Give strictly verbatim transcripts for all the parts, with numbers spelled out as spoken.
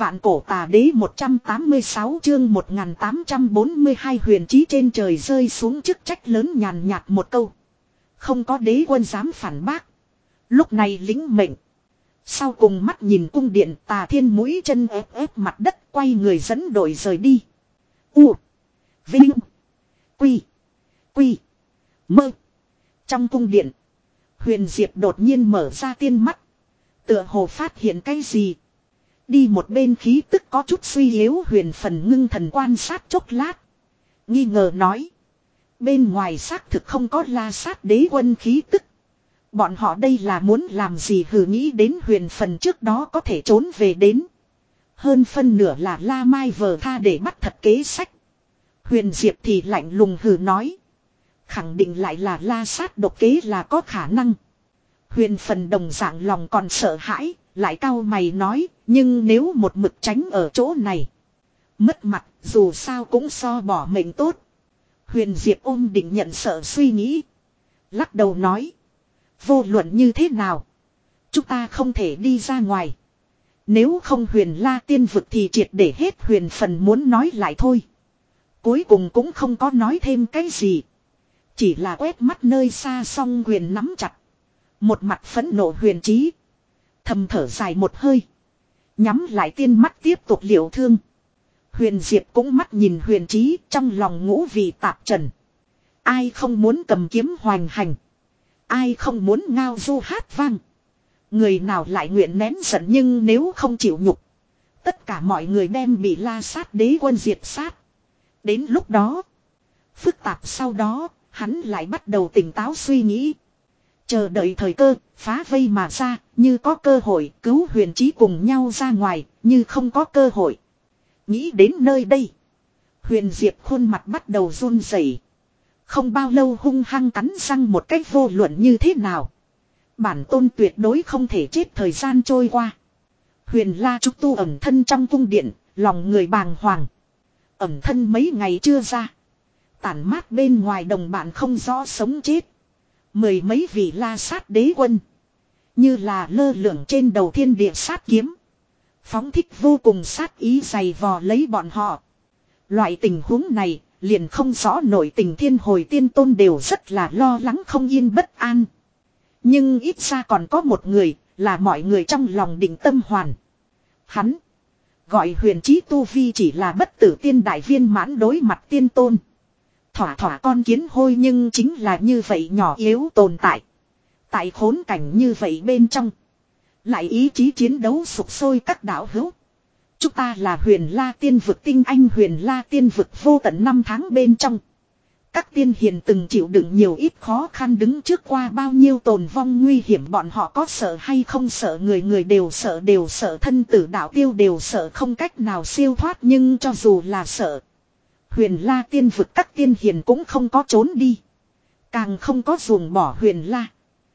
Vạn cổ tà đế một trăm tám mươi sáu chương một nghìn tám trăm bốn mươi hai huyền chí trên trời rơi xuống chức trách lớn nhàn nhạt một câu. Không có đế quân dám phản bác. Lúc này lính mệnh. Sau cùng mắt nhìn cung điện Tà Thiên mũi chân ép ép mặt đất quay người dẫn đội rời đi. U. Vinh. Quy. Quy. Mơ. Trong cung điện. Huyền Diệp đột nhiên mở ra tiên mắt. Tựa hồ phát hiện cái gì. Đi một bên khí tức có chút suy yếu Huyền Phần ngưng thần quan sát chốc lát. Nghi ngờ nói. Bên ngoài xác thực không có La Sát đế quân khí tức. Bọn họ đây là muốn làm gì hừ nghĩ đến Huyền Phần trước đó có thể trốn về đến. Hơn phân nửa là La Mai vờ tha để bắt thật kế sách. Huyền Diệp thì lạnh lùng hừ nói. Khẳng định lại là La Sát độc kế là có khả năng. Huyền Phần đồng dạng lòng còn sợ hãi. Lại cau mày nói. Nhưng nếu một mực tránh ở chỗ này. Mất mặt dù sao cũng so bỏ mệnh tốt. Huyền Diệp ôm định nhận sợ suy nghĩ. Lắc đầu nói. Vô luận như thế nào. Chúng ta không thể đi ra ngoài. Nếu không Huyền La tiên vực thì triệt để hết Huyền Phần muốn nói lại thôi. Cuối cùng cũng không có nói thêm cái gì. Chỉ là quét mắt nơi xa song Huyền nắm chặt. Một mặt phẫn nộ Huyền Chí. Thầm thở dài một hơi. Nhắm lại tiên mắt tiếp tục liệu thương. Huyền Diệp cũng mắt nhìn Huyền Chí trong lòng ngũ vị tạp trần. Ai không muốn cầm kiếm hoành hành. Ai không muốn ngao du hát vang. Người nào lại nguyện nén giận nhưng nếu không chịu nhục. Tất cả mọi người đem bị La Sát đế quân diệt sát. Đến lúc đó. Phức tạp sau đó. Hắn lại bắt đầu tỉnh táo suy nghĩ. Chờ đợi thời cơ. Phá vây mà ra. Như có cơ hội cứu Huyền Chí cùng nhau ra ngoài. Như không có cơ hội. Nghĩ đến nơi đây. Huyền Diệp khuôn mặt bắt đầu run rẩy. Không bao lâu hung hăng cắn răng một cách vô luận như thế nào. Bản tôn tuyệt đối không thể chết thời gian trôi qua. Huyền La trúc tu ẩn thân trong cung điện. Lòng người bàng hoàng. Ẩn thân mấy ngày chưa ra. Tản mát bên ngoài đồng bạn không rõ sống chết. Mười mấy vị La Sát đế quân. Như là lơ lửng trên đầu thiên địa sát kiếm. Phóng thích vô cùng sát ý dày vò lấy bọn họ. Loại tình huống này liền không rõ nổi tình thiên hồi tiên tôn đều rất là lo lắng không yên bất an. Nhưng ít ra còn có một người là mọi người trong lòng định tâm hoàn. Hắn gọi Huyền Chí tu vi chỉ là bất tử tiên đại viên mãn đối mặt tiên tôn. Thỏa thỏa con kiến hôi nhưng chính là như vậy nhỏ yếu tồn tại. Tại khốn cảnh như vậy bên trong. Lại ý chí chiến đấu sục sôi các đạo hữu. Chúng ta là Huyền La tiên vực tinh anh Huyền La tiên vực vô tận năm tháng bên trong. Các tiên hiền từng chịu đựng nhiều ít khó khăn đứng trước qua bao nhiêu tồn vong nguy hiểm bọn họ có sợ hay không sợ người người đều sợ đều sợ thân tử đạo tiêu đều sợ không cách nào siêu thoát nhưng cho dù là sợ. Huyền La tiên vực các tiên hiền cũng không có trốn đi. Càng không có ruồng bỏ Huyền La.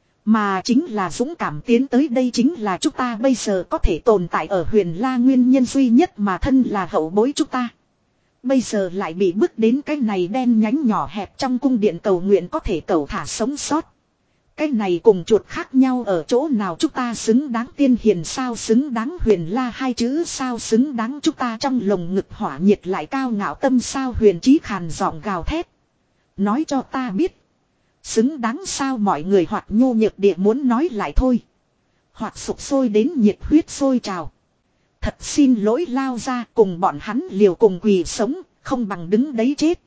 Mà chính là dũng cảm tiến tới đây chính là chúng ta bây giờ có thể tồn tại ở Huyền La nguyên nhân duy nhất mà thân là hậu bối chúng ta. Bây giờ lại bị bước đến cái này đen nhánh nhỏ hẹp trong cung điện cầu nguyện có thể cầu thả sống sót. Cái này cùng chuột khác nhau ở chỗ nào chúng ta xứng đáng tiên hiền sao xứng đáng Huyền La hai chữ sao xứng đáng chúng ta trong lồng ngực hỏa nhiệt lại cao ngạo tâm sao Huyền Chí khàn giọng gào thét. Nói cho ta biết. Xứng đáng sao mọi người hoặc nhô nhược địa muốn nói lại thôi. Hoặc sục sôi đến nhiệt huyết sôi trào. Thật xin lỗi lao ra cùng bọn hắn liều cùng quỳ sống, không bằng đứng đấy chết.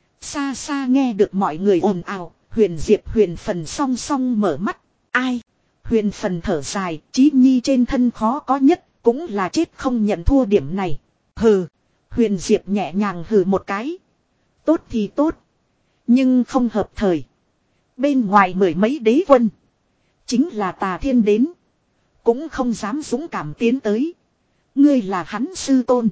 Xa xa nghe được mọi người ồn ào, Huyền Diệp Huyền Phần song song mở mắt. Ai? Huyền Phần thở dài, Chí Nhi trên thân khó có nhất, cũng là chết không nhận thua điểm này. Hừ, Huyền Diệp nhẹ nhàng hừ một cái. Tốt thì tốt, nhưng không hợp thời. Bên ngoài mười mấy đế quân. Chính là Tà Thiên đến. Cũng không dám dũng cảm tiến tới. Ngươi là hắn sư tôn.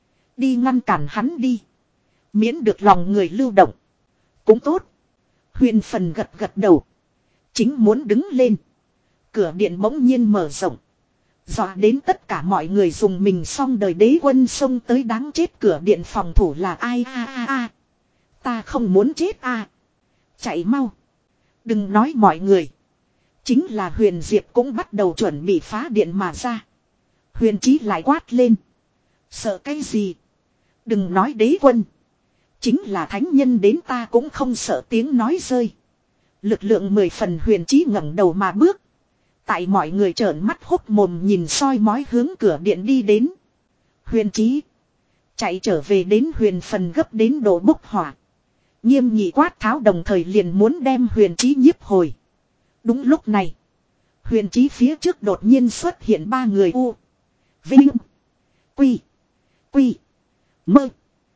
Đi ngăn cản hắn đi. Miễn được lòng người lưu động. Cũng tốt. Huyền Phần gật gật đầu. Chính muốn đứng lên. Cửa điện bỗng nhiên mở rộng. Dọa đến tất cả mọi người dùng mình xong đời đế quân xông tới đáng chết cửa điện phòng thủ là ai a a a. Ta không muốn chết a. À. Chạy mau. Đừng nói mọi người. Chính là Huyền Diệp cũng bắt đầu chuẩn bị phá điện mà ra. Huyền Chí lại quát lên. Sợ cái gì? Đừng nói đế quân. Chính là thánh nhân đến ta cũng không sợ tiếng nói rơi. Lực lượng mười phần huyền trí ngẩng đầu mà bước. Tại mọi người trợn mắt hốt mồm nhìn soi mói hướng cửa điện đi đến. Huyền trí. Chạy trở về đến huyền phần gấp đến độ bốc hỏa. Nghiêm nghị quát tháo đồng thời liền muốn đem huyền trí nhiếp hồi. Đúng lúc này. Huyền trí phía trước đột nhiên xuất hiện ba người u. Vinh. Quy. Quy. Mơ.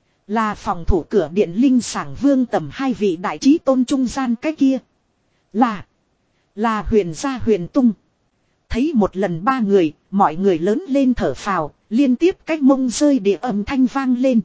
Là phòng thủ cửa điện linh sảng vương tầm hai vị đại trí tôn trung gian cái kia. Là. Là huyền gia huyền tung. Thấy một lần ba người, mọi người lớn lên thở phào, liên tiếp cách mông rơi địa âm thanh vang lên.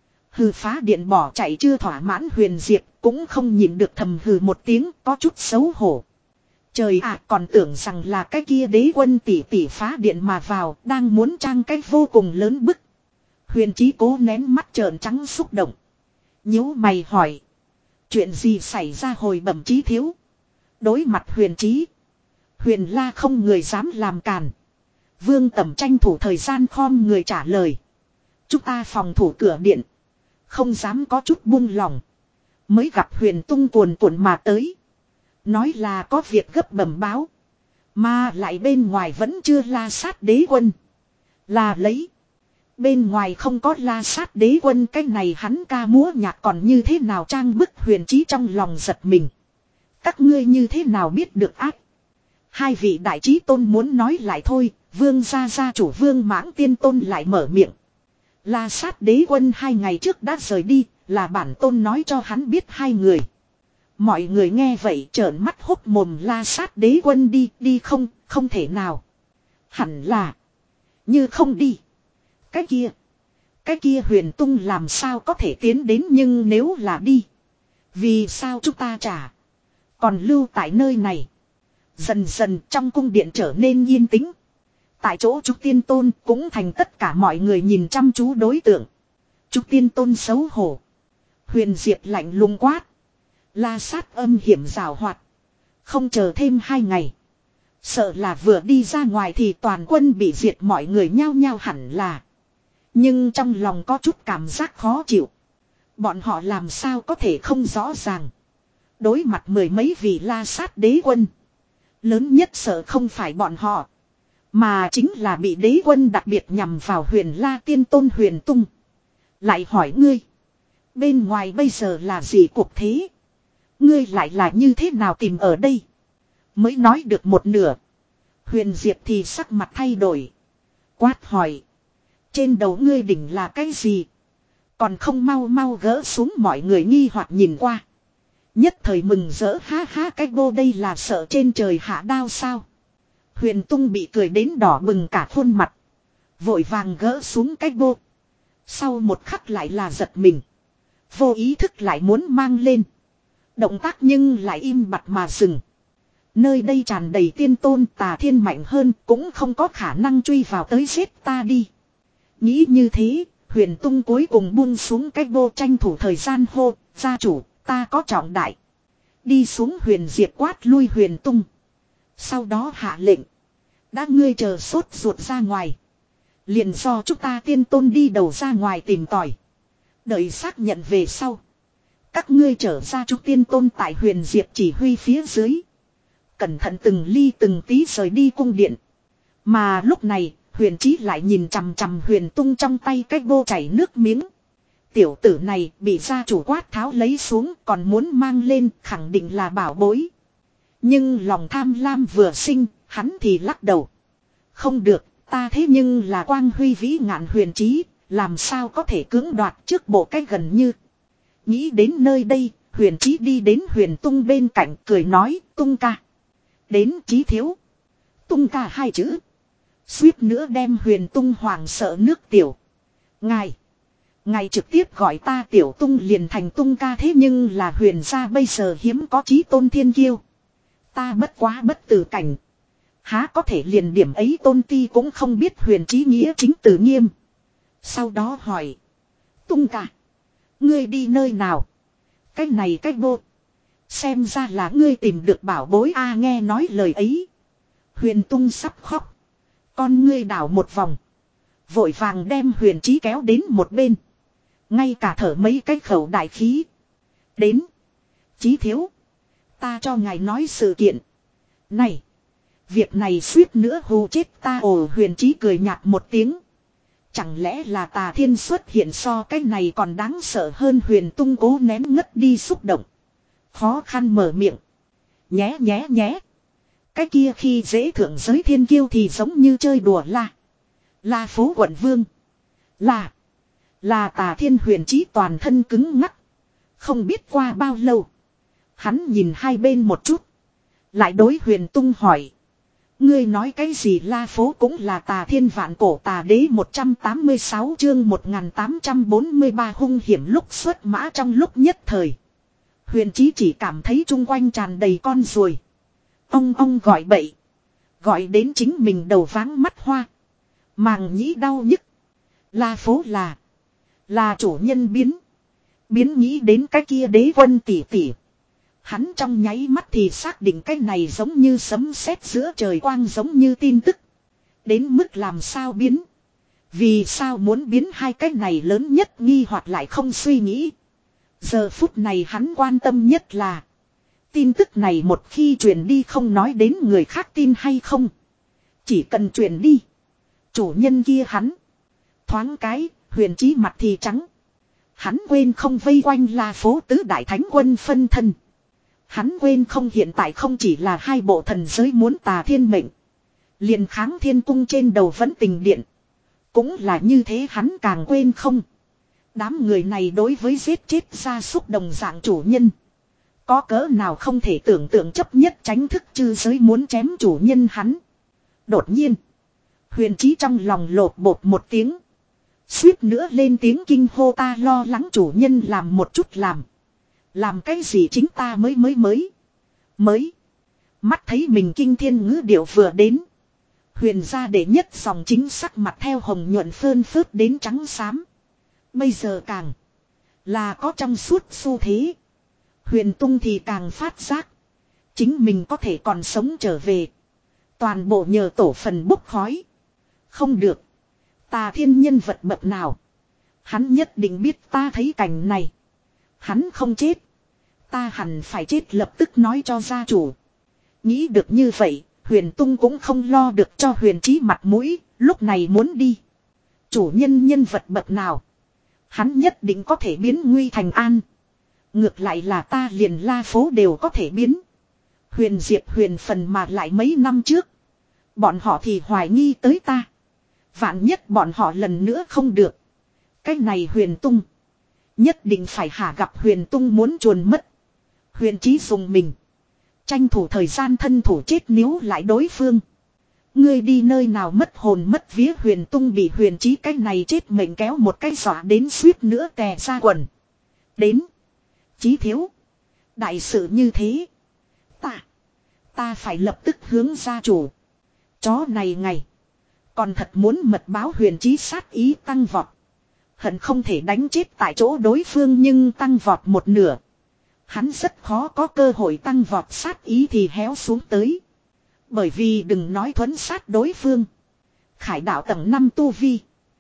Hừ phá điện bỏ chạy chưa thỏa mãn huyền diệp, cũng không nhìn được thầm hừ một tiếng, có chút xấu hổ. Trời ạ, còn tưởng rằng là cái kia đế quân tỷ tỷ phá điện mà vào, đang muốn trang cái vô cùng lớn bức. Huyền trí cố nén mắt trợn trắng xúc động. Nhíu mày hỏi. Chuyện gì xảy ra hồi bẩm trí thiếu? Đối mặt huyền trí. Huyền la không người dám làm càn. Vương tẩm tranh thủ thời gian khom người trả lời. Chúng ta phòng thủ cửa điện. Không dám có chút buông lòng. Mới gặp huyền tung cuồn cuộn mà tới. Nói là có việc gấp bẩm báo. Mà lại bên ngoài vẫn chưa la sát đế quân. Là lấy. Bên ngoài không có la sát đế quân, cái này hắn ca múa nhạc còn như thế nào trang bức huyền trí trong lòng giật mình. Các ngươi như thế nào biết được ác. Hai vị đại trí tôn muốn nói lại thôi, vương gia gia chủ vương mãng tiên tôn lại mở miệng. La sát đế quân hai ngày trước đã rời đi, là bản tôn nói cho hắn biết hai người. Mọi người nghe vậy trợn mắt hốt mồm, la sát đế quân đi, đi không, không thể nào. Hẳn là, như không đi. Cái kia, cái kia huyền tung làm sao có thể tiến đến, nhưng nếu là đi. Vì sao chúng ta trả, còn lưu tại nơi này. Dần dần trong cung điện trở nên yên tĩnh. Tại chỗ Trúc Tiên Tôn cũng thành tất cả mọi người nhìn chăm chú đối tượng. Trúc Tiên Tôn xấu hổ. Huyền Diệp lạnh lùng quát. La sát âm hiểm rào hoạt. Không chờ thêm hai ngày. Sợ là vừa đi ra ngoài thì toàn quân bị diệt, mọi người nhao nhao hẳn là. Nhưng trong lòng có chút cảm giác khó chịu. Bọn họ làm sao có thể không rõ ràng. Đối mặt mười mấy vị la sát đế quân. Lớn nhất sợ không phải bọn họ. Mà chính là bị đế quân đặc biệt nhằm vào huyền la tiên tôn huyền tung. Lại hỏi ngươi. Bên ngoài bây giờ là gì cuộc thế? Ngươi lại là như thế nào tìm ở đây? Mới nói được một nửa. Huyền Diệp thì sắc mặt thay đổi. Quát hỏi. Trên đầu ngươi đỉnh là cái gì? Còn không mau mau gỡ xuống, mọi người nghi hoặc nhìn qua. Nhất thời mừng rỡ, ha ha, cái bô đây là sợ trên trời hạ đao sao? Huyền tung bị cười đến đỏ bừng cả khuôn mặt. Vội vàng gỡ xuống cái bô. Sau một khắc lại là giật mình. Vô ý thức lại muốn mang lên. Động tác nhưng lại im bặt mà dừng. Nơi đây tràn đầy tiên tôn, tà thiên mạnh hơn cũng không có khả năng truy vào tới giết ta đi. Nghĩ như thế, huyền tung cuối cùng buông xuống cái bô, tranh thủ thời gian hô, gia chủ, ta có trọng đại. Đi xuống huyền diệp quát lui huyền tung. Sau đó hạ lệnh. Đã ngươi chờ sốt ruột ra ngoài. Liền do chúng ta tiên tôn đi đầu ra ngoài tìm tòi. Đợi xác nhận về sau. Các ngươi trở ra chúng tiên tôn tại huyền diệp chỉ huy phía dưới. Cẩn thận từng ly từng tí rời đi cung điện. Mà lúc này, huyền trí lại nhìn chằm chằm huyền tung trong tay cái bô chảy nước miếng. Tiểu tử này bị gia chủ quát tháo lấy xuống, còn muốn mang lên, khẳng định là bảo bối. Nhưng lòng tham lam vừa sinh, hắn thì lắc đầu. Không được, ta thế nhưng là quang huy vĩ ngạn huyền trí, làm sao có thể cưỡng đoạt trước bộ cách gần như. Nghĩ đến nơi đây, huyền trí đi đến huyền tung bên cạnh cười nói, tung ca. Đến trí thiếu. Tung ca hai chữ. Suýt nữa đem huyền tung hoàng sợ nước tiểu. Ngài. Ngài trực tiếp gọi ta tiểu tung liền thành tung ca, thế nhưng là huyền gia bây giờ hiếm có chí tôn thiên kiêu. Ta bất quá bất tử cảnh. Há có thể liền điểm ấy tôn ti cũng không biết, huyền trí nghĩa chính từ nghiêm. Sau đó hỏi. Tung ca. Ngươi đi nơi nào? Cái này cái bô. Xem ra là ngươi tìm được bảo bối a. Nghe nói lời ấy. Huyền tung sắp khóc. Con ngươi đảo một vòng. Vội vàng đem Huyền Chí kéo đến một bên. Ngay cả thở mấy cái khẩu đại khí. Đến. Chí thiếu. Ta cho ngài nói sự kiện. Này. Việc này suýt nữa hù chết ta. Ồ, Huyền Chí cười nhạt một tiếng. Chẳng lẽ là Tà Thiên xuất hiện so cái này còn đáng sợ hơn. Huyền Tung cố nén ngất đi xúc động. Khó khăn mở miệng. Nhé nhé nhé. Cái kia khi dễ thượng giới thiên kiêu thì giống như chơi đùa la. La phố quận vương. Là. Là Tà Thiên. Huyền Chí toàn thân cứng ngắc. Không biết qua bao lâu. Hắn nhìn hai bên một chút. Lại đối Huyền Tung hỏi. Ngươi nói cái gì? La phố cũng là Tà Thiên vạn cổ tà đế. Một trăm tám mươi sáu chương một nghìn tám trăm bốn mươi ba hung hiểm lúc xuất mã. Trong lúc nhất thời, Huyền Chí chỉ cảm thấy chung quanh tràn đầy con ruồi. Ông ông gọi bậy. Gọi đến chính mình đầu váng mắt hoa. Màng nhĩ đau nhức. La phố là. Là chủ nhân biến. Biến nghĩ đến cái kia đế quân tỷ tỷ. Hắn trong nháy mắt thì xác định cái này giống như sấm sét giữa trời quang, giống như tin tức. Đến mức làm sao biến. Vì sao muốn biến hai cái này lớn nhất nghi hoặc lại không suy nghĩ. Giờ phút này hắn quan tâm nhất là. Tin tức này một khi truyền đi, không nói đến người khác tin hay không. Chỉ cần truyền đi. Chủ nhân kia hắn. Thoáng cái, Huyền Chí mặt thì trắng. Hắn quên không vây quanh La phố tứ đại thánh quân phân thân. Hắn quên không hiện tại không chỉ là hai bộ thần giới muốn Tà Thiên mệnh. Liền Kháng Thiên cung trên đầu vẫn tình điện. Cũng là như thế. Hắn càng quên không. Đám người này đối với giết chết gia súc đồng dạng chủ nhân. Có cỡ nào không thể tưởng tượng chấp nhất tránh thức chư giới muốn chém chủ nhân hắn. Đột nhiên. Huyền Chí trong lòng lột bột một tiếng. Suýt nữa lên tiếng kinh hô. Ta lo lắng chủ nhân làm một chút làm. Làm cái gì chính ta mới mới mới. Mới. Mắt thấy mình kinh thiên ngữ điệu vừa đến. Huyền gia đệ nhất dòng chính sắc mặt theo hồng nhuận phơn phớt đến trắng xám. Bây giờ càng là có trong suốt xu thế. Huyền Tung thì càng phát giác. Chính mình có thể còn sống trở về. Toàn bộ nhờ tổ phần bốc khói. Không được. Tà Thiên nhân vật bậc nào. Hắn nhất định biết ta thấy cảnh này. Hắn không chết. Ta hẳn phải chết lập tức nói cho gia chủ. Nghĩ được như vậy, Huyền Tung cũng không lo được cho Huyền Chí mặt mũi, lúc này muốn đi. Chủ nhân nhân vật bậc nào. Hắn nhất định có thể biến nguy thành an. Ngược lại là ta liền La phố đều có thể biến. Huyền Diệp Huyền phần mà lại mấy năm trước. Bọn họ thì hoài nghi tới ta. Vạn nhất bọn họ lần nữa không được. Cái này Huyền Tung. Nhất định phải hạ gặp. Huyền Tung muốn chuồn mất. Huyền Chí dùng mình. Tranh thủ thời gian thân thủ chết níu lại đối phương. Ngươi đi nơi nào mất hồn mất vía. Huyền Tung bị Huyền Chí cái này chết mệnh kéo một cái dọa đến suýt nữa tè ra quần. Đến. Chí thiếu. Đại sự như thế. Ta. Ta phải lập tức hướng gia chủ. Chó này ngày. Còn thật muốn mật báo. Huyền Chí sát ý tăng vọt. Hận không thể đánh chết tại chỗ đối phương, nhưng tăng vọt một nửa. Hắn rất khó có cơ hội tăng vọt sát ý thì héo xuống tới. Bởi vì đừng nói thuấn sát đối phương. Khải đạo tầng năm tu vi.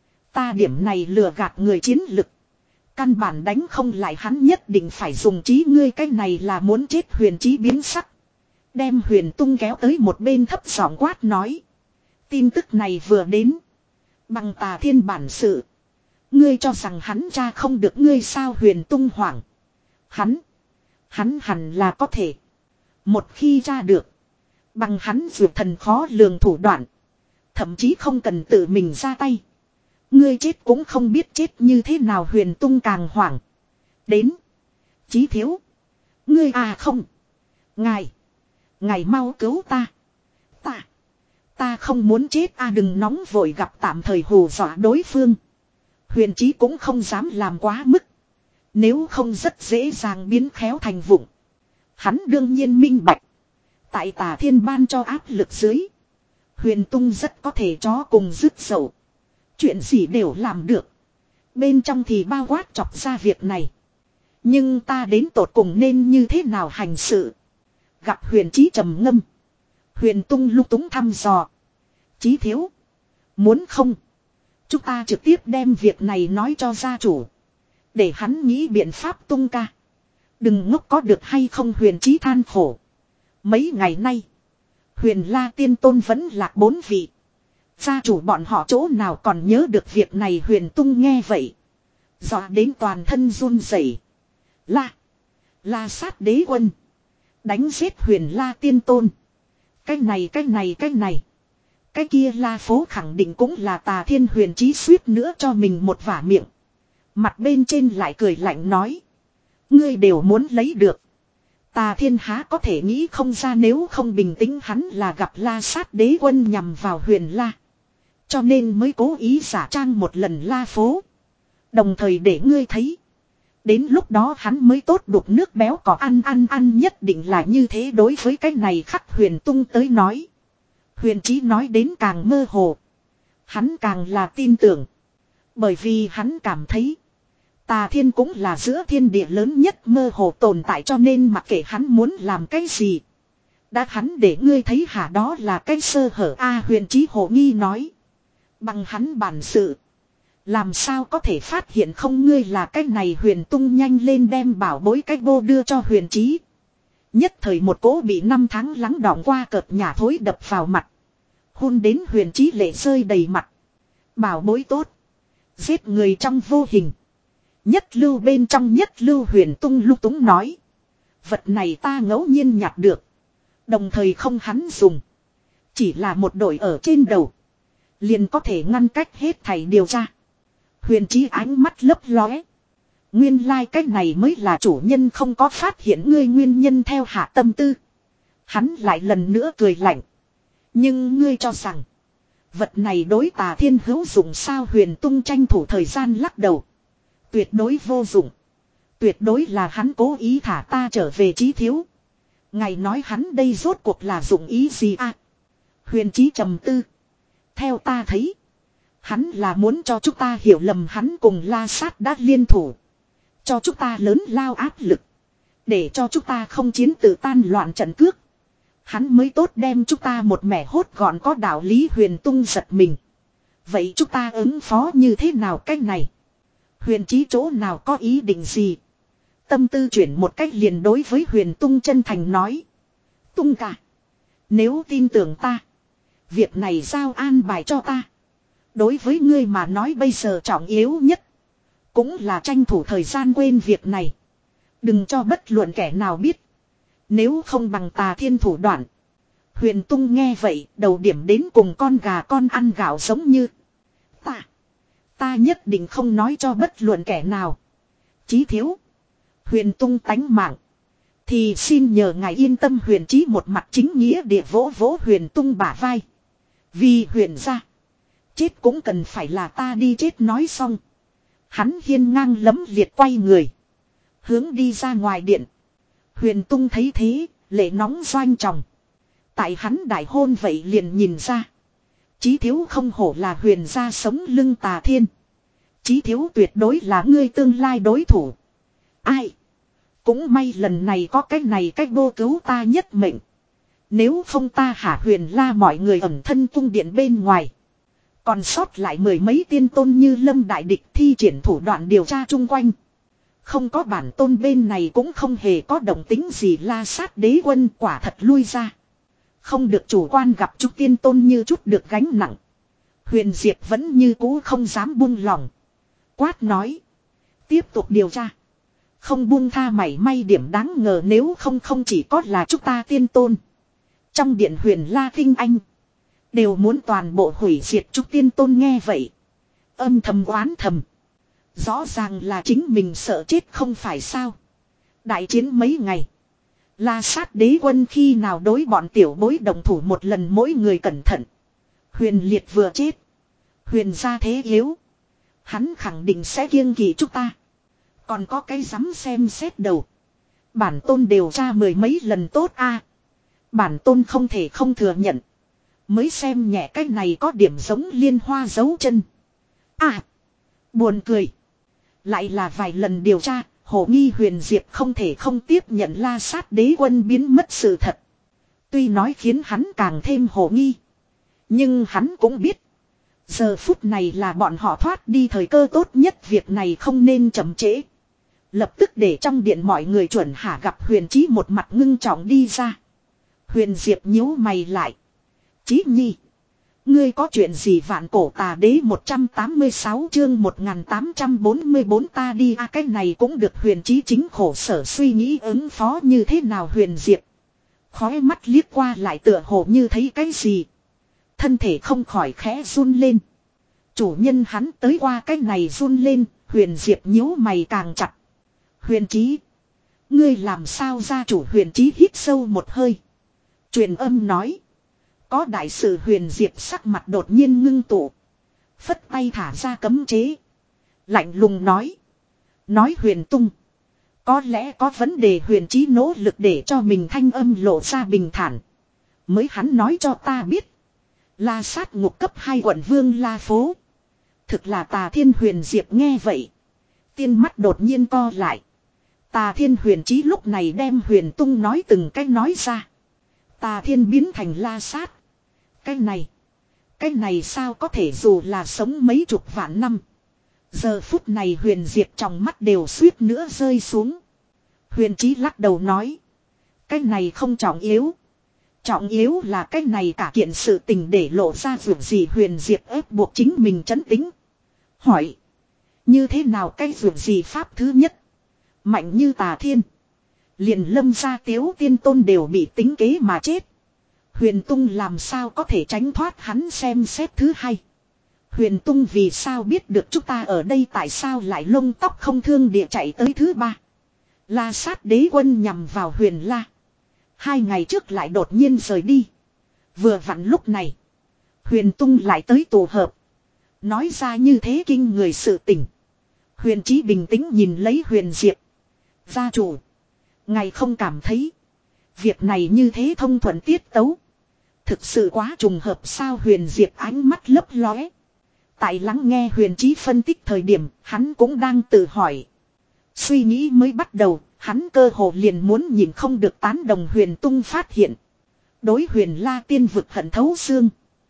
Ta điểm này lừa gạt người chiến lực. Căn bản đánh không lại hắn, nhất định phải dùng trí. Ngươi cái này là muốn chết. Huyền Chí biến sắc. Đem Huyền Tung kéo tới một bên thấp giọng quát nói. Tin tức này vừa đến. Bằng Tà Thiên bản sự. Ngươi cho rằng hắn tra không được ngươi sao? Huyền Tung hoảng. Hắn. Hắn hẳn là có thể. Một khi tra được. Bằng hắn dược thần khó lường thủ đoạn. Thậm chí không cần tự mình ra tay. Ngươi chết cũng không biết chết như thế nào. Huyền Tung càng hoảng. Đến. Chí thiếu. Ngươi à không. Ngài. Ngài mau cứu ta. Ta. Ta không muốn chết a đừng nóng vội gặp tạm thời hù dọa đối phương. Huyền Chí cũng không dám làm quá mức. Nếu không rất dễ dàng biến khéo thành vụng. Hắn đương nhiên minh bạch. Tại Tà Thiên ban cho áp lực dưới. Huyền Tung rất có thể chó cùng dứt dậu. Chuyện gì đều làm được. Bên trong thì bao quát chọc ra việc này. Nhưng ta đến tột cùng nên như thế nào hành sự. Gặp Huyền Chí trầm ngâm. Huyền Tung lung túng thăm dò. Chí thiếu. Muốn không. Chúng ta trực tiếp đem việc này nói cho gia chủ. Để hắn nghĩ biện pháp tung ca. Đừng ngốc có được hay không Huyền Chí than khổ. Mấy ngày nay. Huyền La Tiên Tôn vẫn lạc bốn vị. Gia chủ bọn họ chỗ nào còn nhớ được việc này. Huyền Tung nghe vậy. Dọa đến toàn thân run rẩy. La. La sát đế quân. Đánh giết Huyền La Tiên Tôn. Cái này cái này cái này. Cái kia La Phố khẳng định cũng là Tà Thiên. Huyền Chí suýt nữa cho mình một vả miệng. Mặt bên trên lại cười lạnh nói. Ngươi đều muốn lấy được. Tà Thiên há có thể nghĩ không ra nếu không bình tĩnh hắn là gặp La sát đế quân nhằm vào Huyền La. Cho nên mới cố ý giả trang một lần La Phố. Đồng thời để ngươi thấy. Đến lúc đó hắn mới tốt đục nước béo cỏ ăn ăn ăn nhất định là như thế. Đối với cái này Khắc Huyền Tung tới nói. Huyền Chí nói đến càng mơ hồ. Hắn càng là tin tưởng. Bởi vì hắn cảm thấy. Tà Thiên cũng là giữa thiên địa lớn nhất mơ hồ tồn tại cho nên mặc kệ hắn muốn làm cái gì. Đã hắn để ngươi thấy hả đó là cái sơ hở A Huyền Chí hồ nghi nói. Bằng hắn bản sự. Làm sao có thể phát hiện không ngươi là cái này Huyền Tung nhanh lên đem bảo bối cái bô đưa cho Huyền Chí. Nhất thời một cỗ bị năm tháng lắng đọng qua cợt nhả thối đập vào mặt. Hôn đến Huyền Chí lệ rơi đầy mặt. Bảo bối tốt. Giết người trong vô hình. Nhất lưu bên trong nhất lưu Huyền Tung lung túng nói. Vật này ta ngẫu nhiên nhặt được. Đồng thời không hắn dùng. Chỉ là một đội ở trên đầu. Liền có thể ngăn cách hết thảy điều tra. Huyền Chí ánh mắt lấp lóe. Nguyên lai like cách này mới là chủ nhân không có phát hiện ngươi nguyên nhân theo hạ tâm tư. Hắn lại lần nữa cười lạnh. Nhưng ngươi cho rằng. Vật này đối Tà Thiên hữu dụng sao Huyền Tung tranh thủ thời gian lắc đầu. Tuyệt đối vô dụng. Tuyệt đối là hắn cố ý thả ta trở về Chí thiếu. Ngài nói hắn đây rốt cuộc là dụng ý gì à? Huyền Chí trầm tư. Theo ta thấy. Hắn là muốn cho chúng ta hiểu lầm hắn cùng La Sát đã liên thủ. Cho chúng ta lớn lao áp lực. Để cho chúng ta không chiến tự tan loạn trận cước. Hắn mới tốt đem chúng ta một mẻ hốt gọn có đạo lý. Huyền Tung giật mình. Vậy chúng ta ứng phó như thế nào cách này? Huyền Chí chỗ nào có ý định gì? Tâm tư chuyển một cách liền đối với Huyền Tung chân thành nói. Tung ca. Nếu tin tưởng ta. Việc này giao an bài cho ta. Đối với ngươi mà nói bây giờ trọng yếu nhất. Cũng là tranh thủ thời gian quên việc này. Đừng cho bất luận kẻ nào biết. Nếu không bằng Tà Thiên thủ đoạn. Huyền Tung nghe vậy đầu điểm đến cùng con gà con ăn gạo giống như. Ta. Ta nhất định không nói cho bất luận kẻ nào. Chí thiếu. Huyền Tung tánh mạng. Thì xin nhờ ngài yên tâm. Huyền Chí một mặt chính nghĩa địa vỗ vỗ Huyền Tung bả vai. Vì Huyền gia. Chết cũng cần phải là ta đi chết nói xong. Hắn hiên ngang lấm liệt quay người. Hướng đi ra ngoài điện. Huyền Tung thấy thế, lệ nóng doanh tròng. Tại hắn đại hôn vậy liền nhìn ra. Chí thiếu không hổ là Huyền gia sống lưng Tà Thiên. Chí thiếu tuyệt đối là ngươi tương lai đối thủ. Ai? Cũng may lần này có cái này cách vô cứu ta nhất mệnh. Nếu không ta hả Huyền la mọi người ẩn thân cung điện bên ngoài. Còn sót lại mười mấy tiên tôn như lâm đại địch thi triển thủ đoạn điều tra chung quanh. Không có bản tôn bên này cũng không hề có động tính gì. La sát đế quân quả thật lui ra. Không được chủ quan gặp chút tiên tôn như chút được gánh nặng. Huyền Diệp vẫn như cũ không dám buông lòng. Quát nói. Tiếp tục điều tra. Không buông tha mảy may điểm đáng ngờ nếu không không chỉ có là chúng ta tiên tôn. Trong điện Huyền La Kinh Anh. Đều muốn toàn bộ hủy diệt Trúc Tiên Tôn nghe vậy. Âm thầm oán thầm. Rõ ràng là chính mình sợ chết không phải sao. Đại chiến mấy ngày. La sát đế quân khi nào đối bọn tiểu bối đồng thủ một lần mỗi người cẩn thận. Huyền liệt vừa chết. Huyền gia thế yếu. Hắn khẳng định sẽ kiêng kỵ chúng ta. Còn có cái dám xem xét đầu. Bản tôn điều tra mười mấy lần tốt a. Bản tôn không thể không thừa nhận. Mới xem nhẹ cái này có điểm giống liên hoa dấu chân. À. Buồn cười. Lại là vài lần điều tra. Hồ nghi Huyền Diệp không thể không tiếp nhận La sát đế quân biến mất sự thật. Tuy nói khiến hắn càng thêm hồ nghi. Nhưng hắn cũng biết. Giờ phút này là bọn họ thoát đi thời cơ tốt nhất, việc này không nên chậm trễ. Lập tức để trong điện mọi người chuẩn hả gặp Huyền Chí một mặt ngưng trọng đi ra. Huyền Diệp nhíu mày lại. Chí Nhi, ngươi có chuyện gì? Vạn Cổ Tà Đế một trăm tám mươi sáu chương một nghìn tám trăm bốn mươi bốn ta đi a à, cái này cũng được. Huyền Chí chính khổ sở suy nghĩ ứng phó như thế nào. Huyền Diệp khói mắt liếc qua lại tựa hồ như thấy cái gì. Thân thể không khỏi khẽ run lên. Chủ nhân hắn tới qua cái này run lên. Huyền Diệp nhíu mày càng chặt. Huyền Chí, ngươi làm sao? Gia chủ Huyền Chí hít sâu một hơi, truyền âm nói. Có đại sự. Huyền Diệp sắc mặt đột nhiên ngưng tụ, phất tay thả ra cấm chế, lạnh lùng nói. Nói Huyền Tung, có lẽ có vấn đề. Huyền Chí nỗ lực để cho mình thanh âm lộ ra bình thản. Mới hắn nói cho ta biết, La Sát Ngục cấp hai quận vương La Phố thực là Tà Thiên. Huyền Diệp nghe vậy, tiên mắt đột nhiên co lại. Tà Thiên. Huyền Chí lúc này đem Huyền Tung nói từng cách nói ra. Tà Thiên biến thành La Sát. Cái này, cái này sao có thể? Dù là sống mấy chục vạn năm, giờ phút này Huyền Diệp trong mắt đều suýt nữa rơi xuống. Huyền Chí lắc đầu nói. Cái này không trọng yếu. Trọng yếu là cái này cả kiện sự tình để lộ ra việc gì. Huyền Diệp ép buộc chính mình trấn tĩnh. Hỏi. Như thế nào cái việc gì? Pháp thứ nhất, mạnh như Tà Thiên, liền Lâm gia Tiếu Tiên Tôn đều bị tính kế mà chết. Huyền Tung làm sao có thể tránh thoát hắn xem xét. Thứ hai, Huyền Tung vì sao biết được chúng ta ở đây? Tại sao lại lông tóc không thương địa chạy tới? Thứ ba, La Sát đế quân nhằm vào Huyền La, hai ngày trước lại đột nhiên rời đi. Vừa vặn lúc này Huyền Tung lại tới tụ hợp, nói ra như thế kinh người sự tình. Huyền Chí bình tĩnh nhìn lấy Huyền Diệp. Gia chủ, ngài không cảm thấy việc này như thế thông thuận tiết tấu, thực sự quá trùng hợp sao? Huyền Diệp ánh mắt lấp lóe. Tại lắng nghe Huyền Chí phân tích thời điểm, hắn cũng đang tự hỏi. Suy nghĩ mới bắt đầu, hắn cơ hồ liền muốn nhìn không được tán đồng. Huyền Tung phát hiện, đối Huyền La tiên vực hận thấu xương,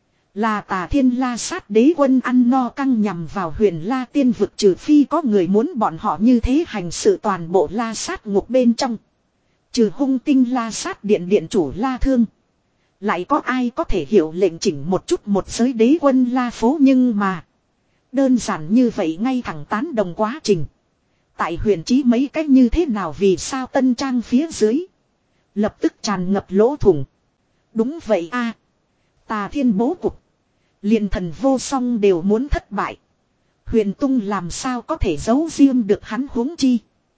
là Tà Thiên La Sát đế quân ăn no căng nhằm vào Huyền La tiên vực. Trừ phi có người muốn bọn họ như thế hành sự. Toàn bộ La Sát Ngục bên trong, trừ hung tinh La Sát điện điện chủ La Thương, lại có ai có thể hiểu lệnh chỉnh một chút một giới đế quân La Phố? Nhưng mà đơn giản như vậy ngay thẳng tán đồng quá trình, tại Huyền Chí mấy cách như thế nào? Vì sao tân trang phía dưới lập tức tràn ngập lỗ thủng? Đúng vậy a, Tà Thiên bố cục, liền thần vô song đều muốn thất bại. Huyền Tung làm sao có thể giấu riêng được hắn? Huống chi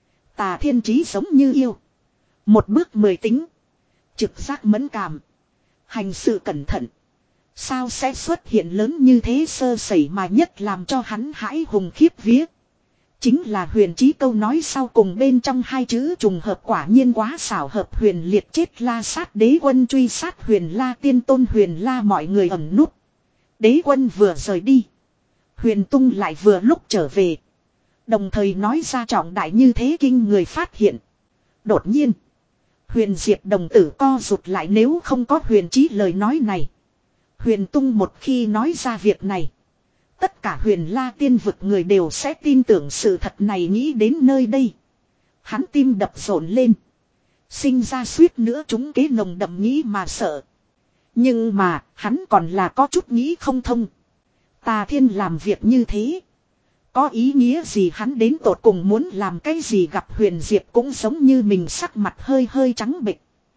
Tà Thiên trí giống như yêu, một bước mười tính, trực giác mẫn cảm, hành sự cẩn thận, sao sẽ xuất hiện lớn như thế sơ sẩy? Mà nhất làm cho hắn hãi hùng khiếp vía, chính là Huyền Chí câu nói sau cùng bên trong hai chữ trùng hợp. Quả nhiên quá xảo hợp. Huyền liệt chết La Sát đế quân truy sát Huyền La tiên tôn. Huyền La mọi người ẩn nút, đế quân vừa rời đi, Huyền Tung lại vừa lúc trở về, đồng thời nói ra trọng đại như thế kinh người phát hiện. Đột nhiên Huyền Diệp đồng tử co rụt lại. Nếu không có Huyền Chí lời nói này, Huyền Tung một khi nói ra việc này, tất cả Huyền La tiên vực người đều sẽ tin tưởng sự thật này. Nghĩ đến nơi đây, hắn tim đập rộn lên, sinh ra suýt nữa trúng kế nồng đậm nghĩ mà sợ. Nhưng mà hắn còn là có chút nghĩ không thông. Tà Thiên làm việc như thế có ý nghĩa gì? Hắn đến tột cùng muốn làm cái gì? Gặp Huyền Diệp cũng giống như mình, sắc mặt hơi hơi trắng bệch,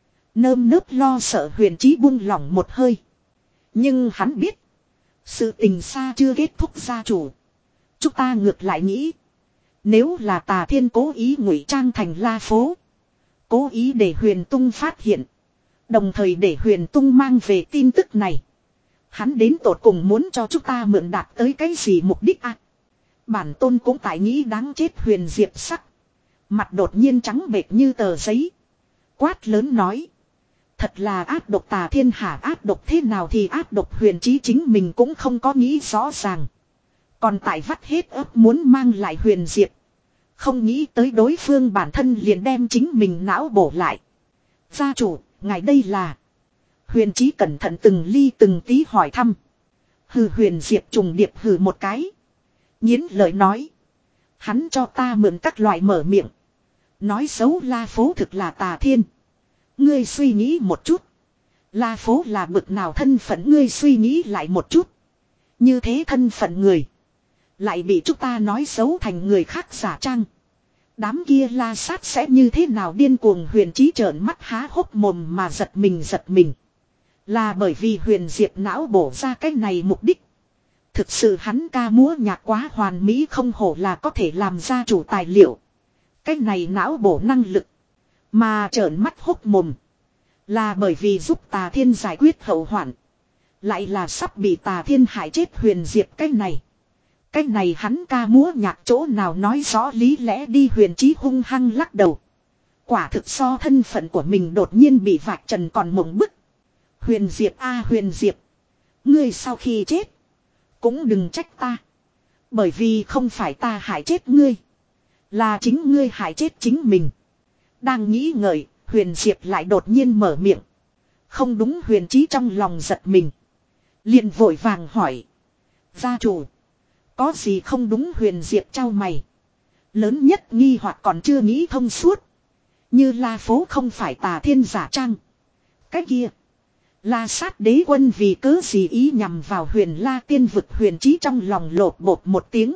nơm nớp lo sợ. Huyền Chí buông lỏng một hơi, nhưng hắn biết sự tình xa chưa kết thúc. Gia chủ, chúng ta ngược lại nghĩ, nếu là Tà Thiên cố ý ngụy trang thành La Phố, cố ý để Huyền Tung phát hiện, đồng thời để Huyền Tung mang về tin tức này, hắn đến tột cùng muốn cho chúng ta mượn đạt tới cái gì mục đích à? Bản tôn cũng tại nghĩ đáng chết. Huyền Diệp sắc mặt đột nhiên trắng bệch như tờ giấy, quát lớn nói. Thật là ác độc. Tà Thiên hả? Ác độc thế nào thì ác độc? Huyền Chí chính mình cũng không có nghĩ rõ ràng, còn tại vắt hết ấp muốn mang lại Huyền Diệp, không nghĩ tới đối phương bản thân liền đem chính mình não bổ lại. Gia chủ, ngài đây là? Huyền Chí cẩn thận từng ly từng tí hỏi thăm. Hừ, Huyền Diệp trùng điệp hừ một cái. Nghiến lời nói. Hắn cho ta mượn các loại mở miệng. Nói xấu La Phố thực là tà thiên. Ngươi suy nghĩ một chút. La Phố là bực nào thân phận, ngươi suy nghĩ lại một chút. Như thế thân phận người. Lại bị chúng ta nói xấu thành người khác giả trang. Đám kia La Sát sẽ như thế nào điên cuồng. Huyền Chí trợn mắt há hốc mồm mà giật mình giật mình. Là bởi vì Huyền Diệp não bổ ra cái này mục đích. Thực sự hắn ca múa nhạc quá hoàn mỹ, không hổ là có thể làm ra chủ tài liệu. Cái này não bổ năng lực. Mà trợn mắt hốc mồm. Là bởi vì giúp Tà Thiên giải quyết hậu hoạn. Lại là sắp bị Tà Thiên hại chết Huyền Diệp cái này. Cái này hắn ca múa nhạc chỗ nào nói rõ lý lẽ đi. Huyền Chí hung hăng lắc đầu. Quả thực so thân phận của mình đột nhiên bị vạch trần còn mộng bức. Huyền Diệp a Huyền Diệp. Ngươi sau khi chết. Cũng đừng trách ta. Bởi vì không phải ta hại chết ngươi. Là chính ngươi hại chết chính mình. Đang nghĩ ngợi, Huyền Diệp lại đột nhiên mở miệng. Không đúng. Huyền Chí trong lòng giật mình. Liền vội vàng hỏi. Gia chủ. Có gì không đúng? Huyền Diệp trao mày. Lớn nhất nghi hoặc còn chưa nghĩ thông suốt. Như La Phố không phải Tà Thiên giả trang. Cái kia. La Sát đế quân vì cớ gì ý nhằm vào Huyền La tiên vực? Huyền Chí trong lòng lột bột một tiếng.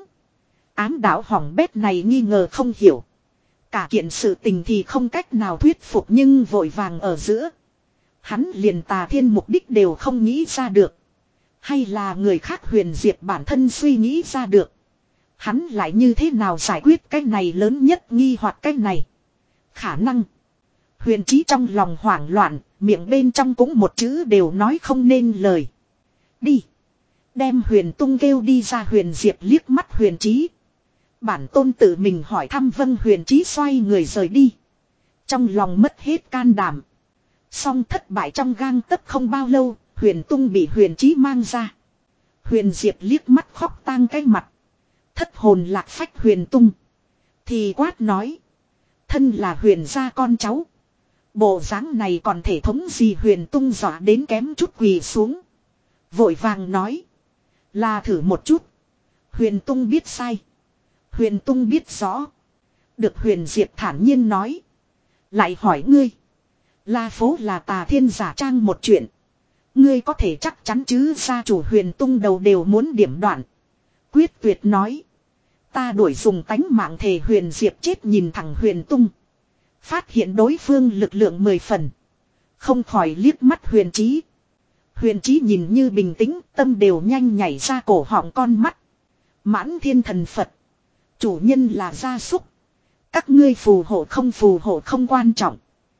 Ám đạo hỏng bét này nghi ngờ không hiểu. Cả kiện sự tình thì không cách nào thuyết phục, nhưng vội vàng ở giữa. Hắn liền Tà Thiên mục đích đều không nghĩ ra được. Hay là người khác Huyền Diệp bản thân suy nghĩ ra được. Hắn lại như thế nào giải quyết cái này lớn nhất nghi hoặc cái này. Khả năng. Huyền Chí trong lòng hoảng loạn, miệng bên trong cũng một chữ đều nói không nên lời. Đi. Đem Huyền Tung kêu đi ra. Huyền Diệp liếc mắt Huyền Chí. Bản tôn tự mình hỏi thăm. Vâng. Huyền Chí xoay người rời đi. Trong lòng mất hết can đảm. Song thất bại trong gang tấc không bao lâu, Huyền Tung bị Huyền Chí mang ra. Huyền Diệp liếc mắt khóc tang cái mặt. Thất hồn lạc phách Huyền Tung. Thì quát nói. Thân là Huyền gia con cháu. Bộ dáng này còn thể thống gì? Huyền Tung dọa đến kém chút quỳ xuống. Vội vàng nói. Là thử một chút. Huyền Tung biết sai. Huyền Tung biết rõ. Được. Huyền Diệp thản nhiên nói. Lại hỏi ngươi. La Phố là Tà Thiên giả trang một chuyện. Ngươi có thể chắc chắn chứ? Gia chủ Huyền Tung đầu đều muốn điểm đoạn. Quyết tuyệt nói. Ta đuổi dùng tánh mạng thề. Huyền Diệp chết nhìn thẳng Huyền Tung. Phát hiện đối phương lực lượng mười phần. Không khỏi liếc mắt Huyền Chí. Huyền Chí nhìn như bình tĩnh, tâm đều nhanh nhảy ra cổ họng con mắt. Mãn thiên thần Phật. Chủ nhân là gia súc. Các ngươi phù hộ không phù hộ không quan trọng.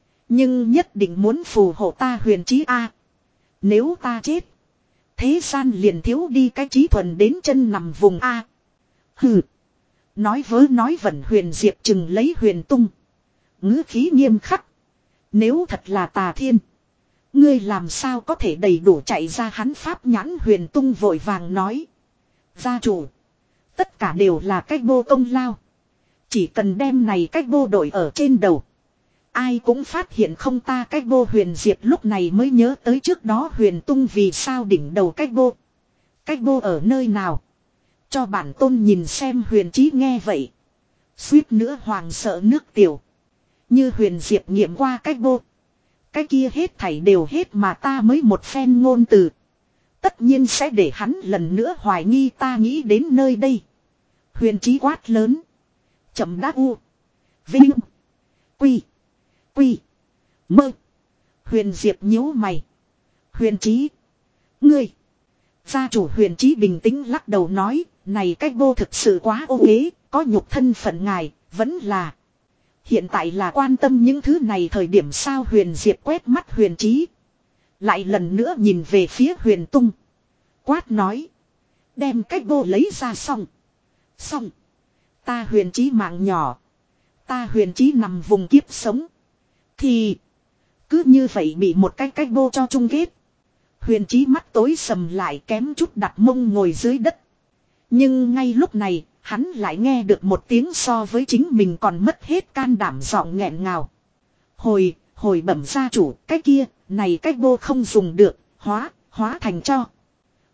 Nhưng nhất định muốn phù hộ ta Huyền Chí a. Nếu ta chết. Thế gian liền thiếu đi cái trí thuần đến chân nằm vùng a. Hừ. Nói vớ nói vẩn. Huyền Diệp chừng lấy Huyền Tung. Ngữ khí nghiêm khắc. Nếu thật là Tà Thiên. Ngươi làm sao có thể đầy đủ chạy ra hắn pháp nhãn? Huyền Tung vội vàng nói. Gia chủ. Tất cả đều là cách bô công lao. Chỉ cần đem này cách bô đội ở trên đầu. Ai cũng phát hiện không ta cách bô. Huyền Diệp lúc này mới nhớ tới trước đó Huyền Tung vì sao đỉnh đầu cách bô. Cách bô ở nơi nào? Cho bản tôn nhìn xem. Huyền Chí nghe vậy. Suýt nữa hoàng sợ nước tiểu. Như Huyền Diệp nghiệm qua cách bô. Cái kia hết thảy đều hết mà ta mới một phen ngôn từ. Tất nhiên sẽ để hắn lần nữa hoài nghi. Ta nghĩ đến nơi đây. Huyền Chí quát lớn. Chậm đáp u. Vinh. Quy. Quy. Mơ. Huyền Diệp nhíu mày. Huyền Chí. Ngươi. Gia chủ Huyền Chí bình tĩnh lắc đầu nói. Này cách vô thực sự quá ô uế. Có nhục thân phận ngài. Vẫn là. Hiện tại là quan tâm những thứ này thời điểm sao? Huyền Diệp quét mắt Huyền Chí. Lại lần nữa nhìn về phía Huyền Tung. Quát nói. Đem cách vô lấy ra xong. Xong. Ta Huyền Chí mạng nhỏ. Ta Huyền Chí nằm vùng kiếp sống. Thì. Cứ như vậy bị một cái cách vô cho chung kết. Huyền Chí mắt tối sầm lại kém chút đặt mông ngồi dưới đất. Nhưng ngay lúc này. Hắn lại nghe được một tiếng so với chính mình còn mất hết can đảm giọng nghẹn ngào. Hồi, hồi bẩm gia chủ, cái kia, này cách vô không dùng được, hóa, hóa thành cho.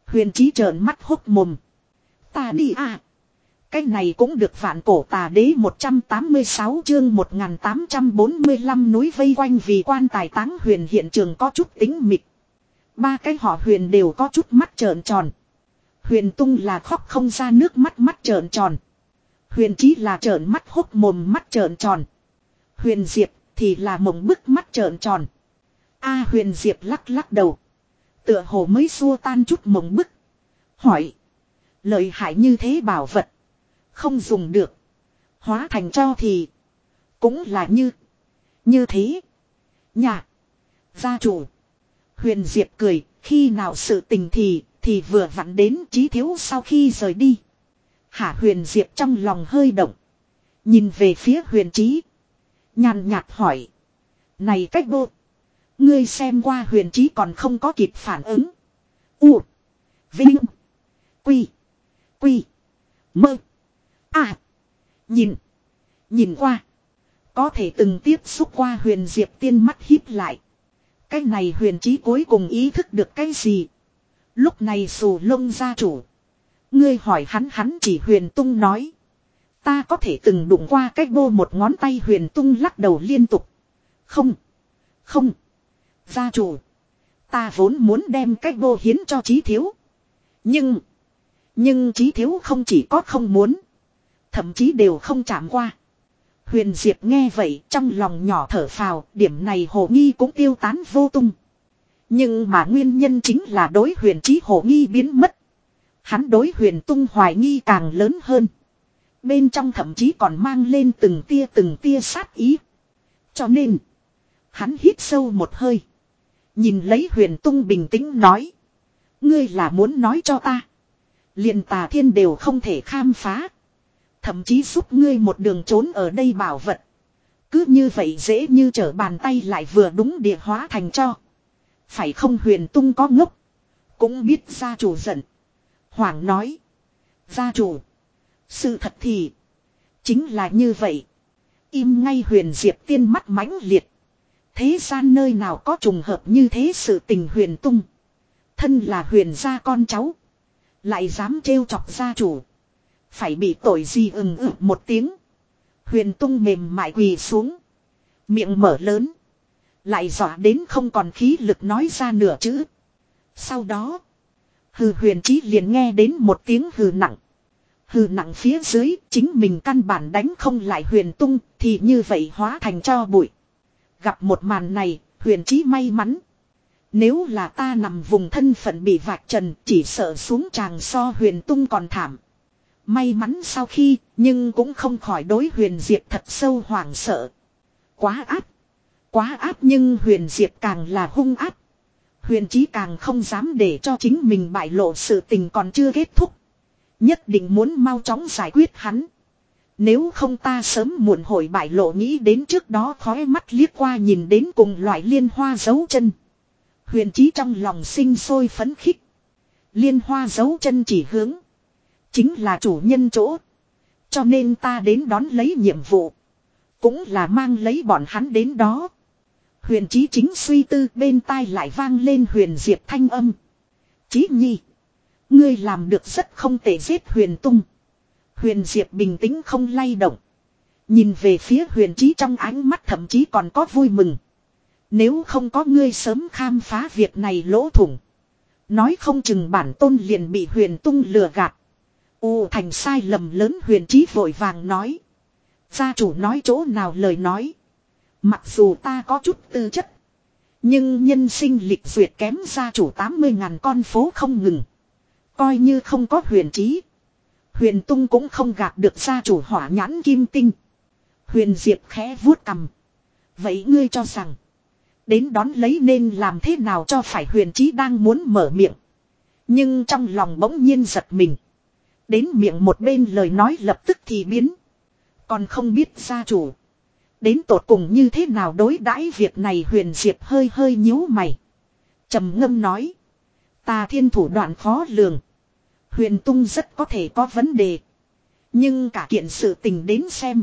Huyền Chí trợn mắt hốc mồm. Ta đi à. Cái này cũng được vạn cổ tà đế một trăm tám mươi sáu chương một nghìn tám trăm bốn mươi lăm núi vây quanh vì quan tài táng huyền hiện trường có chút tính mịt. Ba cái họ Huyền đều có chút mắt trợn tròn. Huyền Tung là khóc không ra nước mắt mắt trợn tròn. Huyền Chí là trợn mắt hốc mồm mắt trợn tròn. Huyền Diệp thì là mộng bức mắt trợn tròn. A Huyền Diệp lắc lắc đầu. Tựa hồ mới xua tan chút mộng bức. Hỏi. Lợi hại như thế bảo vật. Không dùng được. Hóa thành cho thì. Cũng là như. Như thế. Nhà. Gia chủ. Huyền Diệp cười. Khi nào sự tình thì. Thì vừa vặn đến Chí Thiếu sau khi rời đi. Hả Huyền Diệp trong lòng hơi động. Nhìn về phía Huyền Chí. Nhàn nhạt hỏi. Này cách bộ. Ngươi xem qua Huyền Chí còn không có kịp phản ứng. U. Vinh. Quy. Quy. Mơ. À. Nhìn. Nhìn qua. Có thể từng tiếp xúc qua Huyền Diệp tiên mắt híp lại. Cái này Huyền Chí cuối cùng ý thức được cái gì. Lúc này Sù Lông gia chủ. Ngươi hỏi hắn hắn chỉ Huyền Tung nói. Ta có thể từng đụng qua cái bô một ngón tay Huyền Tung lắc đầu liên tục. Không. Không. Gia chủ. Ta vốn muốn đem cái bô hiến cho Chí Thiếu. Nhưng. Nhưng Chí Thiếu không chỉ có không muốn. Thậm chí đều không chạm qua. Huyền Diệp nghe vậy trong lòng nhỏ thở phào. Điểm này hồ nghi cũng tiêu tán vô tung. Nhưng mà nguyên nhân chính là đối Huyền Chí hồ nghi biến mất. Hắn đối Huyền Tung hoài nghi càng lớn hơn. Bên trong thậm chí còn mang lên từng tia từng tia sát ý. Cho nên. Hắn hít sâu một hơi. Nhìn lấy Huyền Tung bình tĩnh nói. Ngươi là muốn nói cho ta. Liền Tà Thiên đều không thể khám phá. Thậm chí giúp ngươi một đường trốn ở đây bảo vật. Cứ như vậy dễ như trở bàn tay lại vừa đúng địa hóa thành cho. Phải không Huyền Tung có ngốc. Cũng biết gia chủ giận. Hoàng nói. Gia chủ. Sự thật thì. Chính là như vậy. Im ngay Huyền Diệp tiên mắt mãnh liệt. Thế gian nơi nào có trùng hợp như thế sự tình Huyền Tung. Thân là Huyền gia con cháu. Lại dám trêu chọc gia chủ. Phải bị tội gì ừng ực một tiếng. Huyền Tung mềm mại quỳ xuống. Miệng mở lớn. Lại dọa đến không còn khí lực nói ra nửa chữ. Sau đó. Hừ Huyền Chí liền nghe đến một tiếng hừ nặng. Hừ nặng phía dưới chính mình căn bản đánh không lại Huyền Tung. Thì như vậy hóa thành cho bụi. Gặp một màn này Huyền Chí may mắn. Nếu là ta nằm vùng thân phận bị vạch trần chỉ sợ xuống tràng so Huyền Tung còn thảm. May mắn sau khi nhưng cũng không khỏi đối Huyền Diệp thật sâu hoảng sợ. Quá áp. Quá áp nhưng Huyền Diệp càng là hung áp. Huyền Chí càng không dám để cho chính mình bại lộ sự tình còn chưa kết thúc. Nhất định muốn mau chóng giải quyết hắn. Nếu không ta sớm muộn hội bại lộ nghĩ đến trước đó khóe mắt liếc qua nhìn đến cùng loại liên hoa dấu chân. Huyền Chí trong lòng sinh sôi phấn khích. Liên hoa dấu chân chỉ hướng. Chính là chủ nhân chỗ. Cho nên ta đến đón lấy nhiệm vụ. Cũng là mang lấy bọn hắn đến đó. Huyền Chí chính suy tư bên tai lại vang lên Huyền Diệp thanh âm. Chí nhi. Ngươi làm được rất không tệ giết Huyền Tung. Huyền Diệp bình tĩnh không lay động. Nhìn về phía Huyền Chí trong ánh mắt thậm chí còn có vui mừng. Nếu không có ngươi sớm khám phá việc này lỗ thủng. Nói không chừng bản tôn liền bị Huyền Tung lừa gạt. U thành sai lầm lớn Huyền Chí vội vàng nói. Gia chủ nói chỗ nào lời nói. Mặc dù ta có chút tư chất. Nhưng nhân sinh lịch duyệt kém gia chủ tám mươi ngàn con phố không ngừng. Coi như không có Huyền Chí. Huyền Tung cũng không gạt được gia chủ hỏa nhãn kim tinh. Huyền Diệp khẽ vuốt cằm. Vậy ngươi cho rằng. Đến đón lấy nên làm thế nào cho phải Huyền Chí đang muốn mở miệng. Nhưng trong lòng bỗng nhiên giật mình. Đến miệng một bên lời nói lập tức thì biến. Còn không biết gia chủ. Đến tột cùng như thế nào đối đãi việc này Huyền Diệp hơi hơi nhíu mày. Trầm ngâm nói. Tà Thiên thủ đoạn khó lường. Huyền Tung rất có thể có vấn đề. Nhưng cả kiện sự tình đến xem.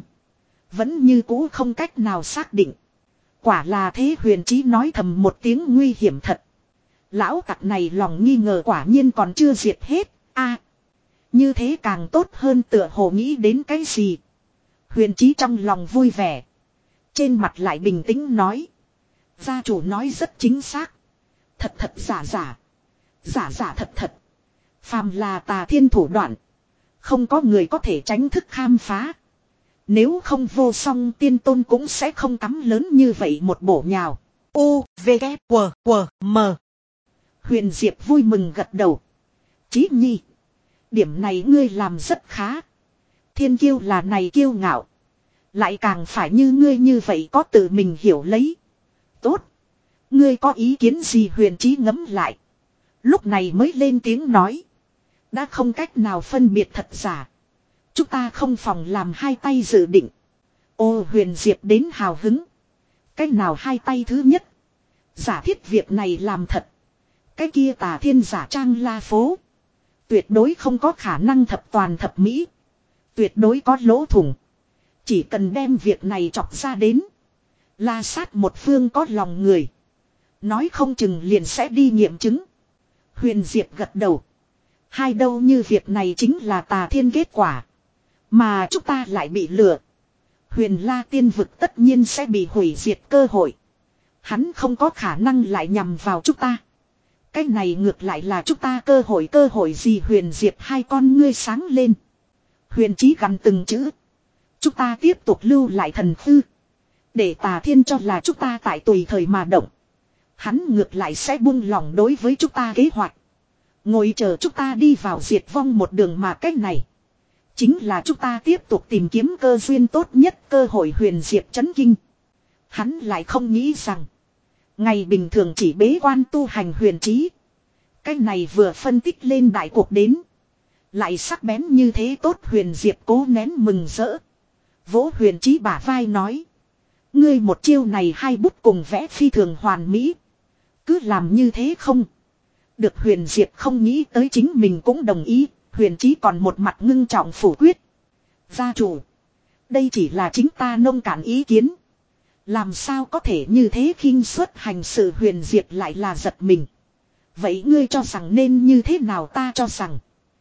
Vẫn như cũ không cách nào xác định. Quả là thế Huyền Chí nói thầm một tiếng nguy hiểm thật. Lão tặc này lòng nghi ngờ quả nhiên còn chưa diệt hết. A, như thế càng tốt hơn, tựa hồ nghĩ đến cái gì. Huyền Chí trong lòng vui vẻ. Trên mặt lại bình tĩnh nói. Gia chủ nói rất chính xác. Thật thật giả giả. Giả giả thật thật. Phàm là tà thiên thủ đoạn. Không có người có thể tránh thức khám phá. Nếu không vô song tiên tôn cũng sẽ không cắm lớn như vậy một bổ nhào. U, V, K, W, W, M. Huyền Diệp vui mừng gật đầu. Chí nhi. Điểm này ngươi làm rất khá. Thiên kiêu là này kiêu ngạo. Lại càng phải như ngươi như vậy có tự mình hiểu lấy. Tốt. Ngươi có ý kiến gì? Huyền Chí ngẫm lại. Lúc này mới lên tiếng nói. Đã không cách nào phân biệt thật giả. Chúng ta không phòng làm hai tay dự định. Ô, Huyền Diệp đến hào hứng. Cái nào hai tay? Thứ nhất, giả thiết việc này làm thật. Cái kia tà thiên giả trang la phố. Tuyệt đối không có khả năng thập toàn thập mỹ. Tuyệt đối có lỗ thủng. Chỉ cần đem việc này chọc ra đến. La sát một phương có lòng người. Nói không chừng liền sẽ đi nghiệm chứng. Huyền Diệp gật đầu. Hai đâu như việc này chính là tà thiên kết quả. Mà chúng ta lại bị lừa. Huyền La tiên vực tất nhiên sẽ bị hủy diệt cơ hội. Hắn không có khả năng lại nhằm vào chúng ta. Cái này ngược lại là chúng ta cơ hội. Cơ hội gì? Huyền Diệp hai con ngươi sáng lên. Huyền Chí gằn từng chữ. Chúng ta tiếp tục lưu lại thần thư. Để tà thiên cho là chúng ta tại tùy thời mà động. Hắn ngược lại sẽ buông lỏng đối với chúng ta kế hoạch. Ngồi chờ chúng ta đi vào diệt vong một đường, mà cách này chính là chúng ta tiếp tục tìm kiếm cơ duyên tốt nhất cơ hội. Huyền Diệp chấn kinh. Hắn lại không nghĩ rằng ngày bình thường chỉ bế quan tu hành Huyền Chí, cái này vừa phân tích lên đại cuộc đến lại sắc bén như thế. Tốt. Huyền Diệp cố nén mừng rỡ, vỗ Huyền Chí bả vai nói. Ngươi một chiêu này hai bút cùng vẽ phi thường hoàn mỹ. Cứ làm như thế không được? Huyền Diệp không nghĩ tới chính mình cũng đồng ý. Huyền Chí còn một mặt ngưng trọng phủ quyết. Gia chủ, đây chỉ là chính ta nông cạn ý kiến. Làm sao có thể như thế khinh suất hành sự? Huyền Diệp lại là giật mình. Vậy ngươi cho rằng nên như thế nào? Ta cho rằng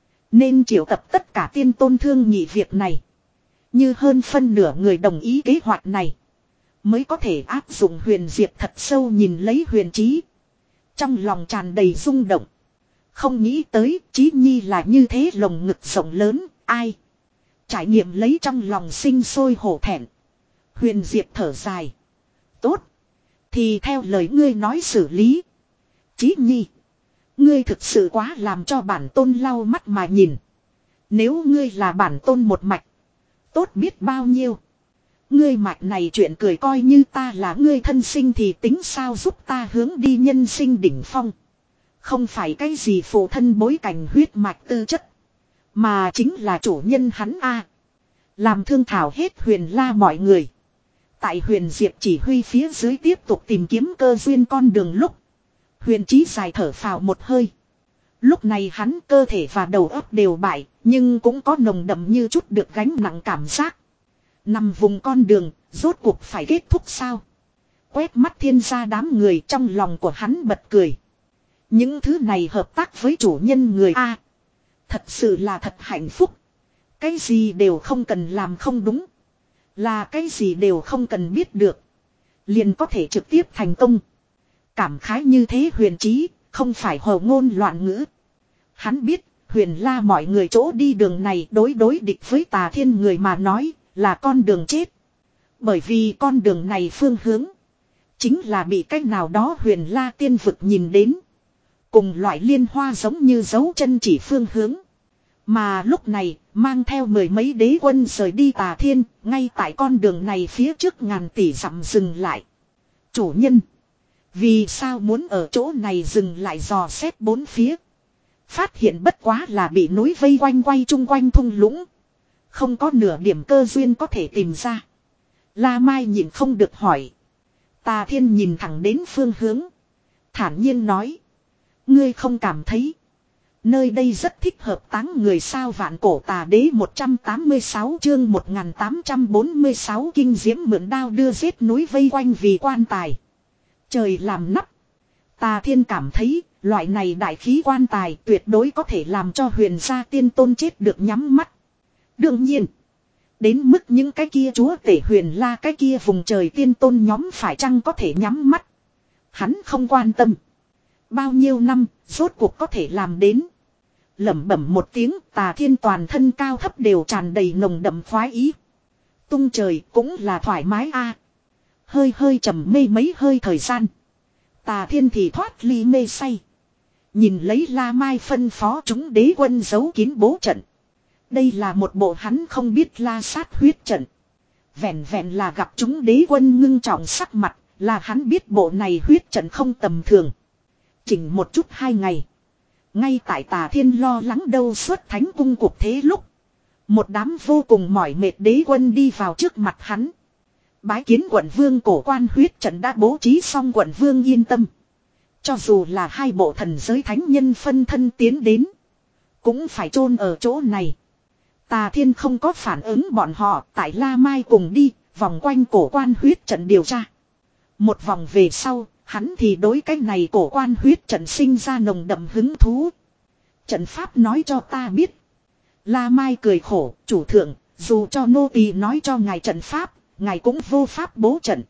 nên triệu tập tất cả tiên tôn thương nghị việc này. Như hơn phân nửa người đồng ý kế hoạch này mới có thể áp dụng. Huyền Diệp thật sâu nhìn lấy Huyền Chí, trong lòng tràn đầy rung động. Không nghĩ tới Chí nhi là như thế lồng ngực rộng lớn. Ai trải nghiệm lấy trong lòng sinh sôi hổ thẹn. Huyền Diệp thở dài. Tốt, thì theo lời ngươi nói xử lý. Chí nhi, ngươi thực sự quá làm cho bản tôn lau mắt mà nhìn. Nếu ngươi là bản tôn một mạch, tốt biết bao nhiêu. Ngươi mạch này chuyện cười, coi như ta là ngươi thân sinh thì tính sao, giúp ta hướng đi nhân sinh đỉnh phong. Không phải cái gì phụ thân bối cảnh huyết mạch tư chất, mà chính là chủ nhân hắn a. Làm thương thảo hết Huyền La mọi người. Tại Huyền Diệp chỉ huy phía dưới tiếp tục tìm kiếm cơ duyên con đường lúc, Huyền Chí dài thở phào một hơi. Lúc này hắn cơ thể và đầu óc đều bại, nhưng cũng có nồng đậm như chút được gánh nặng cảm giác. Nằm vùng con đường, rốt cuộc phải kết thúc sao? Quét mắt thiên gia đám người, trong lòng của hắn bật cười. Những thứ này hợp tác với chủ nhân người A, thật sự là thật hạnh phúc. Cái gì đều không cần làm không đúng, là cái gì đều không cần biết được, liền có thể trực tiếp thành công. Cảm khái như thế Huyền Chí không phải hồ ngôn loạn ngữ. Hắn biết Huyền La mọi người chỗ đi đường này đối đối địch với tà thiên người mà nói là con đường chết. Bởi vì con đường này phương hướng chính là bị cách nào đó Huyền La tiên vực nhìn đến, cùng loại liên hoa giống như dấu chân chỉ phương hướng. Mà lúc này mang theo mười mấy đế quân rời đi tà thiên, ngay tại con đường này phía trước ngàn tỷ dặm dừng lại. Chủ nhân, vì sao muốn ở chỗ này dừng lại dò xét bốn phía? Phát hiện bất quá là bị núi vây quanh quay chung quanh thung lũng, không có nửa điểm cơ duyên có thể tìm ra. La Mai nhìn không được hỏi. Tà thiên nhìn thẳng đến phương hướng, thản nhiên nói. Ngươi không cảm thấy nơi đây rất thích hợp táng người sao? Vạn cổ tà đế một trăm tám mươi sáu chương một nghìn tám trăm bốn mươi sáu kinh diễm mượn đao đưa giết núi vây quanh vì quan tài. Trời làm nắp. Tà Thiên cảm thấy, loại này đại khí quan tài tuyệt đối có thể làm cho huyền gia tiên tôn chết được nhắm mắt. Đương nhiên, đến mức những cái kia chúa tể huyền la cái kia vùng trời tiên tôn nhóm phải chăng có thể nhắm mắt. Hắn không quan tâm. Bao nhiêu năm, rốt cuộc có thể làm đến. Lẩm bẩm một tiếng, Tà Thiên toàn thân cao thấp đều tràn đầy nồng đậm khoái ý. Tung trời cũng là thoải mái a. Hơi hơi trầm mê mấy hơi thời gian. Tà Thiên thì thoát ly mê say. Nhìn lấy La Mai phân phó chúng đế quân giấu kín bố trận. Đây là một bộ hắn không biết la sát huyết trận. Vẹn vẹn là gặp chúng đế quân ngưng trọng sắc mặt, là hắn biết bộ này huyết trận không tầm thường. Chỉnh một chút hai ngày. Ngay tại Tà Thiên lo lắng đâu suốt thánh cung cuộc thế lúc. Một đám vô cùng mỏi mệt đế quân đi vào trước mặt hắn. Bái kiến quận vương, cổ quan huyết trận đã bố trí xong, quận vương yên tâm. Cho dù là hai bộ thần giới thánh nhân phân thân tiến đến, cũng phải chôn ở chỗ này. Tà Thiên không có phản ứng bọn họ, tại La Mai cùng đi, vòng quanh cổ quan huyết trận điều tra. Một vòng về sau, hắn thì đối cái này cổ quan huyết trận sinh ra nồng đậm hứng thú. Trận pháp nói cho ta biết. La Mai cười khổ, chủ thượng, dù cho nô tỳ nói cho ngài trận pháp, ngài cũng vô pháp bố trận.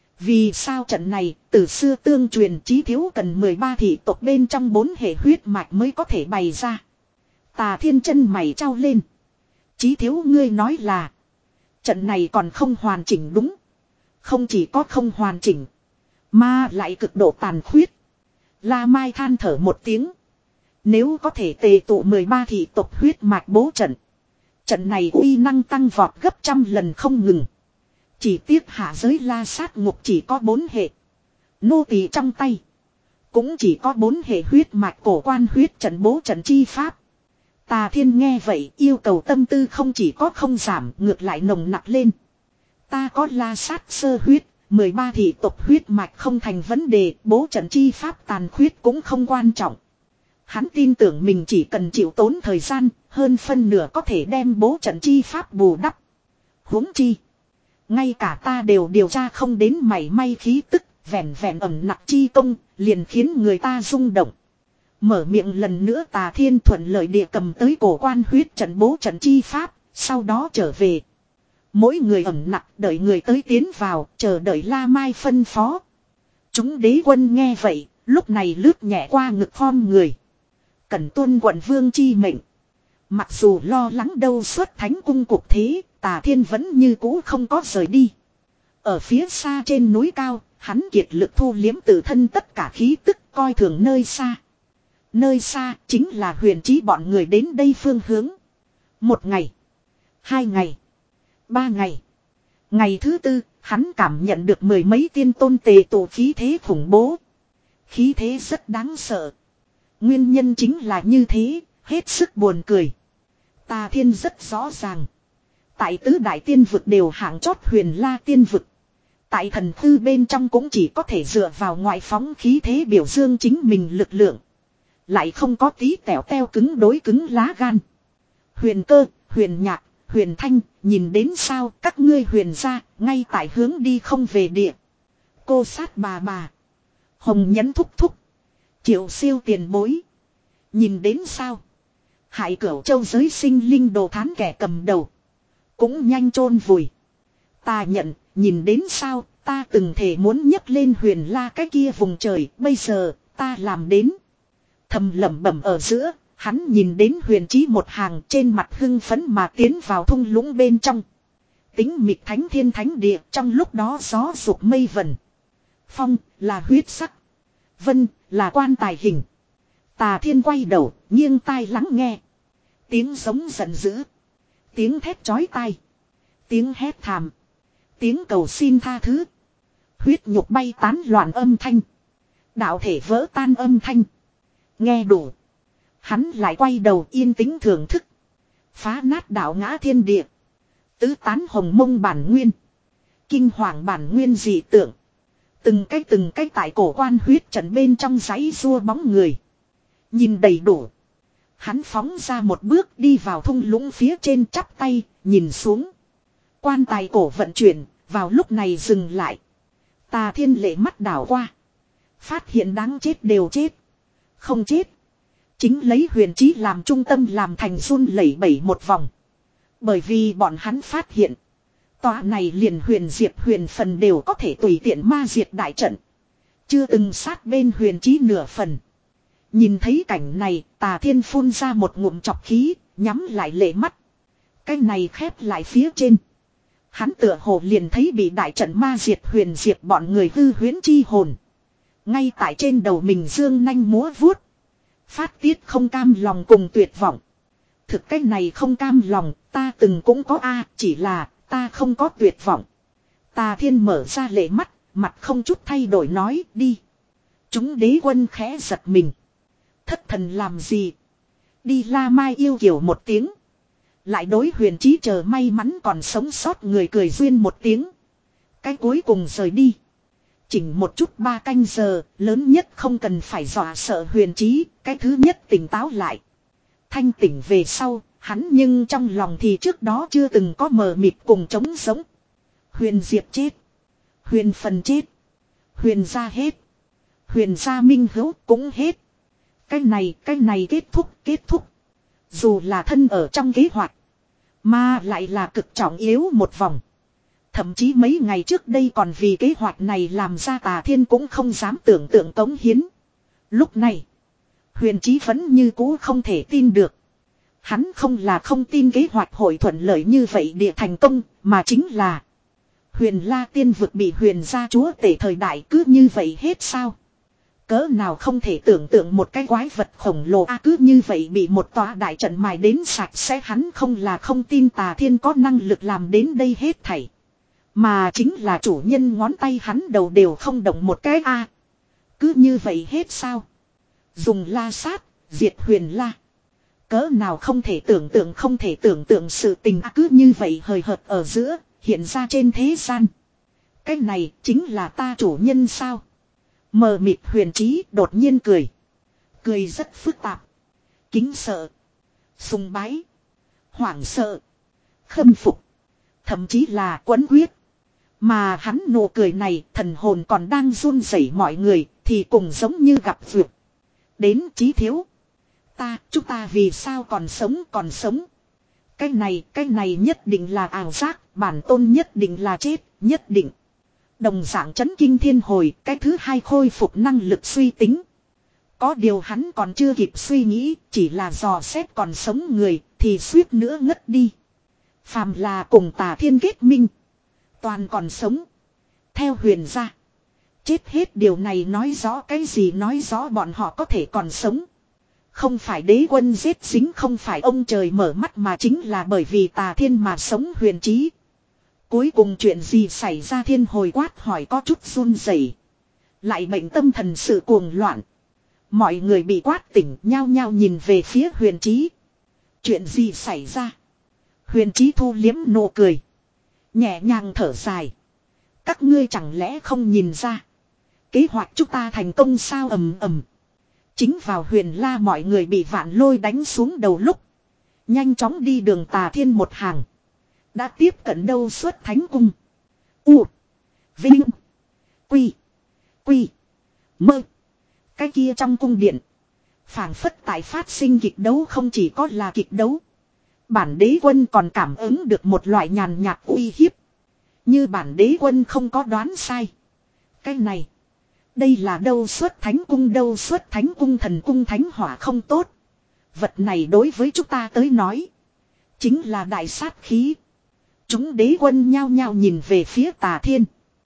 Vì sao trận này, từ xưa tương truyền chí thiếu cần mười ba thị tộc bên trong bốn hệ huyết mạch mới có thể bày ra. Tà Thiên chân mày trao lên. Chí thiếu ngươi nói là, trận này còn không hoàn chỉnh đúng. Không chỉ có không hoàn chỉnh, mà lại cực độ tàn khuyết. La Mai than thở một tiếng. Nếu có thể tề tụ mười ba thị tộc huyết mạch bố trận, trận này uy năng tăng vọt gấp trăm lần không ngừng. Chỉ tiếc hạ giới la sát ngục chỉ có bốn hệ. Nô tỳ trong tay cũng chỉ có bốn hệ huyết mạch cổ quan huyết trận bố trận chi pháp. Tà Thiên nghe vậy yêu cầu tâm tư không chỉ có không giảm, ngược lại nồng nặc lên. Ta có la sát sơ huyết, mười ba thị tộc huyết mạch không thành vấn đề, bố trận chi pháp tàn khuyết cũng không quan trọng. Hắn tin tưởng mình chỉ cần chịu tốn thời gian, hơn phân nửa có thể đem bố trận chi pháp bù đắp. Huống chi, ngay cả ta đều điều tra không đến mảy may khí tức, vẹn vẹn ẩn nặc chi công, liền khiến người ta rung động. Mở miệng lần nữa Tà Thiên thuận lợi địa cầm tới cổ quan huyết trận bố trận chi pháp, sau đó trở về. Mỗi người ẩn nặc đợi người tới tiến vào, chờ đợi La Mai phân phó. Chúng đế quân nghe vậy, lúc này lướt nhẹ qua ngực khom người. Cần tuân quận vương chi mệnh. Mặc dù lo lắng đâu suốt thánh cung cuộc thế, Tà Thiên vẫn như cũ không có rời đi. Ở phía xa trên núi cao, hắn kiệt lực thu liếm tự thân tất cả khí tức, coi thường nơi xa. Nơi xa chính là huyền trí bọn người đến đây phương hướng. Một ngày, hai ngày, ba ngày. Ngày thứ tư, hắn cảm nhận được mười mấy tiên tôn tề tụ khí thế khủng bố. Khí thế rất đáng sợ. Nguyên nhân chính là như thế, hết sức buồn cười. Tà Thiên rất rõ ràng. Tại tứ đại tiên vực đều hạng chót huyền la tiên vực. Tại thần thư bên trong cũng chỉ có thể dựa vào ngoại phóng khí thế biểu dương chính mình lực lượng. Lại không có tí tẻo teo cứng đối cứng lá gan. Huyền Cơ, Huyền Nhạc, Huyền Thanh, nhìn đến sao các ngươi huyền ra, ngay tại hướng đi không về địa. Cô sát bà bà. Hồng Nhẫn thúc thúc. Triệu siêu tiền bối. Nhìn đến sao. Hải Cửu Châu giới sinh linh đồ thán kẻ cầm đầu. Cũng nhanh chôn vùi. Ta nhận, nhìn đến sao, ta từng thể muốn nhấc lên huyền la cái kia vùng trời, bây giờ, ta làm đến. Thầm lẩm bẩm ở giữa, hắn nhìn đến huyền trí một hàng trên mặt hưng phấn mà tiến vào thung lũng bên trong. Tính mịt thánh thiên thánh địa, trong lúc đó gió rục mây vần. Phong là huyết sắc. Vân là quan tài hình. Tà Thiên quay đầu, nghiêng tai lắng nghe. Tiếng giống giận dữ. Tiếng thét chói tai. Tiếng hét thảm. Tiếng cầu xin tha thứ. Huyết nhục bay tán loạn âm thanh. Đạo thể vỡ tan âm thanh. Nghe đủ. Hắn lại quay đầu yên tĩnh thưởng thức. Phá nát đạo ngã thiên địa. Tứ tán hồng mông bản nguyên. Kinh hoàng bản nguyên dị tượng. Từng cái từng cái tại cổ quan huyết trận bên trong giấy rua bóng người. Nhìn đầy đủ. Hắn phóng ra một bước đi vào thung lũng phía trên chắp tay, nhìn xuống. Quan tài cổ vận chuyển, vào lúc này dừng lại. Tà Thiên lệ mắt đảo qua. Phát hiện đáng chết đều chết. Không chết. Chính lấy huyền trí làm trung tâm làm thành run lẩy bẩy một vòng. Bởi vì bọn hắn phát hiện. Tòa này liền huyền diệp huyền phần đều có thể tùy tiện ma diệt đại trận. Chưa từng sát bên huyền trí nửa phần. Nhìn thấy cảnh này, Tà Thiên phun ra một ngụm chọc khí, nhắm lại lệ mắt. Cái này khép lại phía trên. Hắn tựa hồ liền thấy bị đại trận ma diệt huyền diệt bọn người hư huyễn chi hồn. Ngay tại trên đầu mình dương nanh múa vuốt. Phát tiết không cam lòng cùng tuyệt vọng. Thực cái này không cam lòng, ta từng cũng có a, chỉ là ta không có tuyệt vọng. Tà Thiên mở ra lệ mắt, mặt không chút thay đổi nói đi. Chúng đế quân khẽ giật mình. Thất thần làm gì? Đi La Mai yêu kiều một tiếng. Lại đối huyền trí chờ may mắn còn sống sót người cười duyên một tiếng. Cái cuối cùng rời đi. Chỉnh một chút ba canh giờ, lớn nhất không cần phải dọa sợ huyền trí, cái thứ nhất tỉnh táo lại. Thanh tỉnh về sau, hắn nhưng trong lòng thì trước đó chưa từng có mờ mịt cùng trống sống. Huyền Diệp chết. Huyền Phần chết. Huyền gia hết. Huyền gia minh hữu cũng hết. Cái này, cái này kết thúc, kết thúc. Dù là thân ở trong kế hoạch. Mà lại là cực trọng yếu một vòng. Thậm chí mấy ngày trước đây còn vì kế hoạch này làm ra Tà Thiên cũng không dám tưởng tượng cống hiến. Lúc này, huyền trí vẫn như cũ không thể tin được. Hắn không là không tin kế hoạch hội thuận lợi như vậy địa thành công, mà chính là huyền La Tiên vực bị huyền gia chúa tể thời đại cứ như vậy hết sao? Cỡ nào không thể tưởng tượng một cái quái vật khổng lồ a à, cứ như vậy bị một tòa đại trận mài đến sạch sẽ, hắn không là không tin Tà Thiên có năng lực làm đến đây hết thảy. Mà chính là chủ nhân ngón tay hắn đầu đều không động một cái a à. Cứ như vậy hết sao? Dùng la sát, diệt huyền la. Cỡ nào không thể tưởng tượng không thể tưởng tượng sự tình à, cứ như vậy hời hợt ở giữa, hiện ra trên thế gian. Cái này chính là ta chủ nhân sao? Mờ mịt huyền trí đột nhiên cười. Cười rất phức tạp. Kính sợ. Sùng bái. Hoảng sợ. Khâm phục. Thậm chí là quấn quyết. Mà hắn nụ cười này thần hồn còn đang run rẩy mọi người thì cùng giống như gặp vượt. Đến Chí Thiếu. Ta, chúng ta vì sao còn sống còn sống. Cái này, cái này nhất định là ảo giác, bản tôn nhất định là chết, nhất định. Đồng dạng chấn kinh thiên hồi, cái thứ hai khôi phục năng lực suy tính. Có điều hắn còn chưa kịp suy nghĩ, chỉ là dò xét còn sống người, thì suýt nữa ngất đi. Phàm là cùng Tà Thiên kết minh. Toàn còn sống. Theo huyền gia. Chết hết điều này nói rõ cái gì, nói rõ bọn họ có thể còn sống. Không phải đế quân giết dính, không phải ông trời mở mắt, mà chính là bởi vì Tà Thiên mà sống huyền trí. Cuối cùng chuyện gì xảy ra? Thiên hồi quát hỏi có chút run rẩy, lại bệnh tâm thần sự cuồng loạn. Mọi người bị quát tỉnh nhao nhao nhìn về phía huyền trí. Chuyện gì xảy ra? Huyền trí thu liếm nụ cười, nhẹ nhàng thở dài. Các ngươi chẳng lẽ không nhìn ra kế hoạch chúng ta thành công sao? Ầm ầm. Chính vào huyền la mọi người bị vạn lôi đánh xuống đầu lúc, nhanh chóng đi đường Tà Thiên một hàng đã tiếp cận đâu xuất thánh cung. U. Vinh. Quy. Quy. Mơ. Cái kia trong cung điện, phảng phất tại phát sinh kịch đấu, không chỉ có là kịch đấu. Bản đế quân còn cảm ứng được một loại nhàn nhạt uy hiếp. Như bản đế quân không có đoán sai. Cái này, đây là đâu xuất thánh cung, đâu xuất thánh cung, thần cung thánh hỏa không tốt. Vật này đối với chúng ta tới nói chính là đại sát khí. Chúng đế quân nhao nhao nhìn về phía Tà Thiên.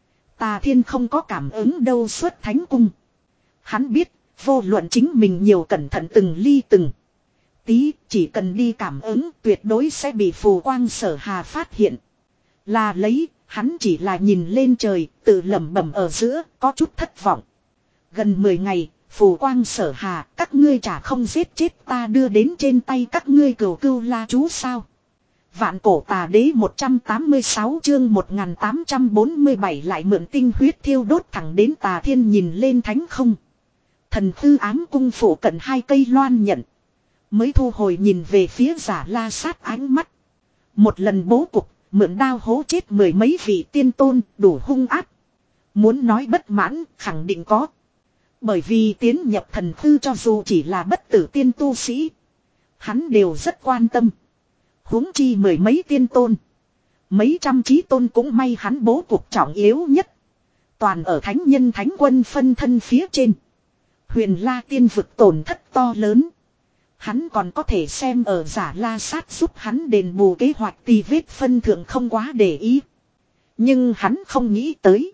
Tà Thiên không có cảm ứng đâu xuất thánh cung. Hắn biết, vô luận chính mình nhiều cẩn thận từng ly từng tí, chỉ cần đi cảm ứng tuyệt đối sẽ bị phù quang sở hà phát hiện. Là lấy, hắn chỉ là nhìn lên trời, tự lẩm bẩm ở giữa, có chút thất vọng. Gần mười ngày, phù quang sở hà, các ngươi chả không giết chết ta đưa đến trên tay các ngươi cửu cưu la chú sao? Vạn cổ tà đế một trăm tám mươi sáu chương một nghìn tám trăm bốn mươi bảy lại mượn tinh huyết thiêu đốt thẳng đến Tà Thiên nhìn lên thánh không. Thần tư ám cung phủ cận hai cây loan nhận. Mới thu hồi nhìn về phía Giả La Sát ánh mắt. Một lần bố cục, mượn đao hố chết mười mấy vị tiên tôn, đủ hung ác. Muốn nói bất mãn, khẳng định có. Bởi vì tiến nhập thần thư cho dù chỉ là bất tử tiên tu sĩ. Hắn đều rất quan tâm. Huống chi mười mấy tiên tôn. Mấy trăm chí tôn cũng may hắn bố cục trọng yếu nhất. Toàn ở thánh nhân thánh quân phân thân phía trên. Huyền La tiên vực tổn thất to lớn. Hắn còn có thể xem ở giả la sát giúp hắn đền bù kế hoạch tì vết phân thượng không quá để ý. Nhưng hắn không nghĩ tới.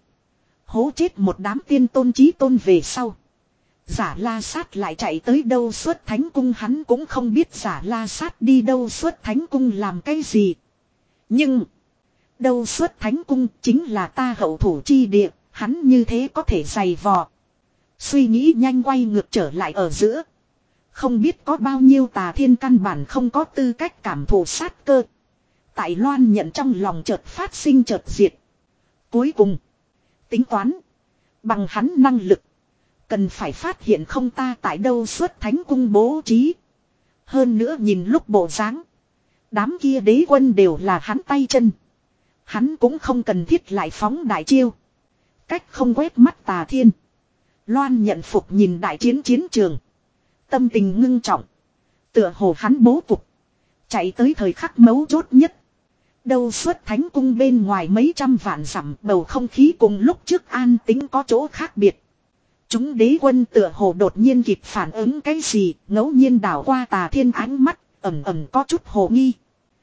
Hố chết một đám tiên tôn chí tôn về sau. Giả la sát lại chạy tới đâu xuất thánh cung, hắn cũng không biết giả la sát đi đâu xuất thánh cung làm cái gì. Nhưng đâu xuất thánh cung chính là ta hậu thủ chi địa, hắn như thế có thể giày vò. Suy nghĩ nhanh quay ngược trở lại ở giữa. Không biết có bao nhiêu tà thiên căn bản không có tư cách cảm thụ sát cơ. Tại loan nhận trong lòng chợt phát sinh chợt diệt. Cuối cùng tính toán bằng hắn năng lực. Cần phải phát hiện không ta tại đâu xuất thánh cung bố trí. Hơn nữa nhìn lúc bộ dáng. Đám kia đế quân đều là hắn tay chân. Hắn cũng không cần thiết lại phóng đại chiêu. Cách không quét mắt tà thiên. Loan nhận phục nhìn đại chiến chiến trường. Tâm tình ngưng trọng. Tựa hồ hắn bố cục. Chạy tới thời khắc mấu chốt nhất. Đâu xuất thánh cung bên ngoài mấy trăm vạn dặm, bầu không khí cùng lúc trước an tĩnh có chỗ khác biệt. Chúng đế quân tựa hồ đột nhiên kịp phản ứng cái gì, ngẫu nhiên đảo qua tà thiên ánh mắt, ẩm ẩm có chút hồ nghi.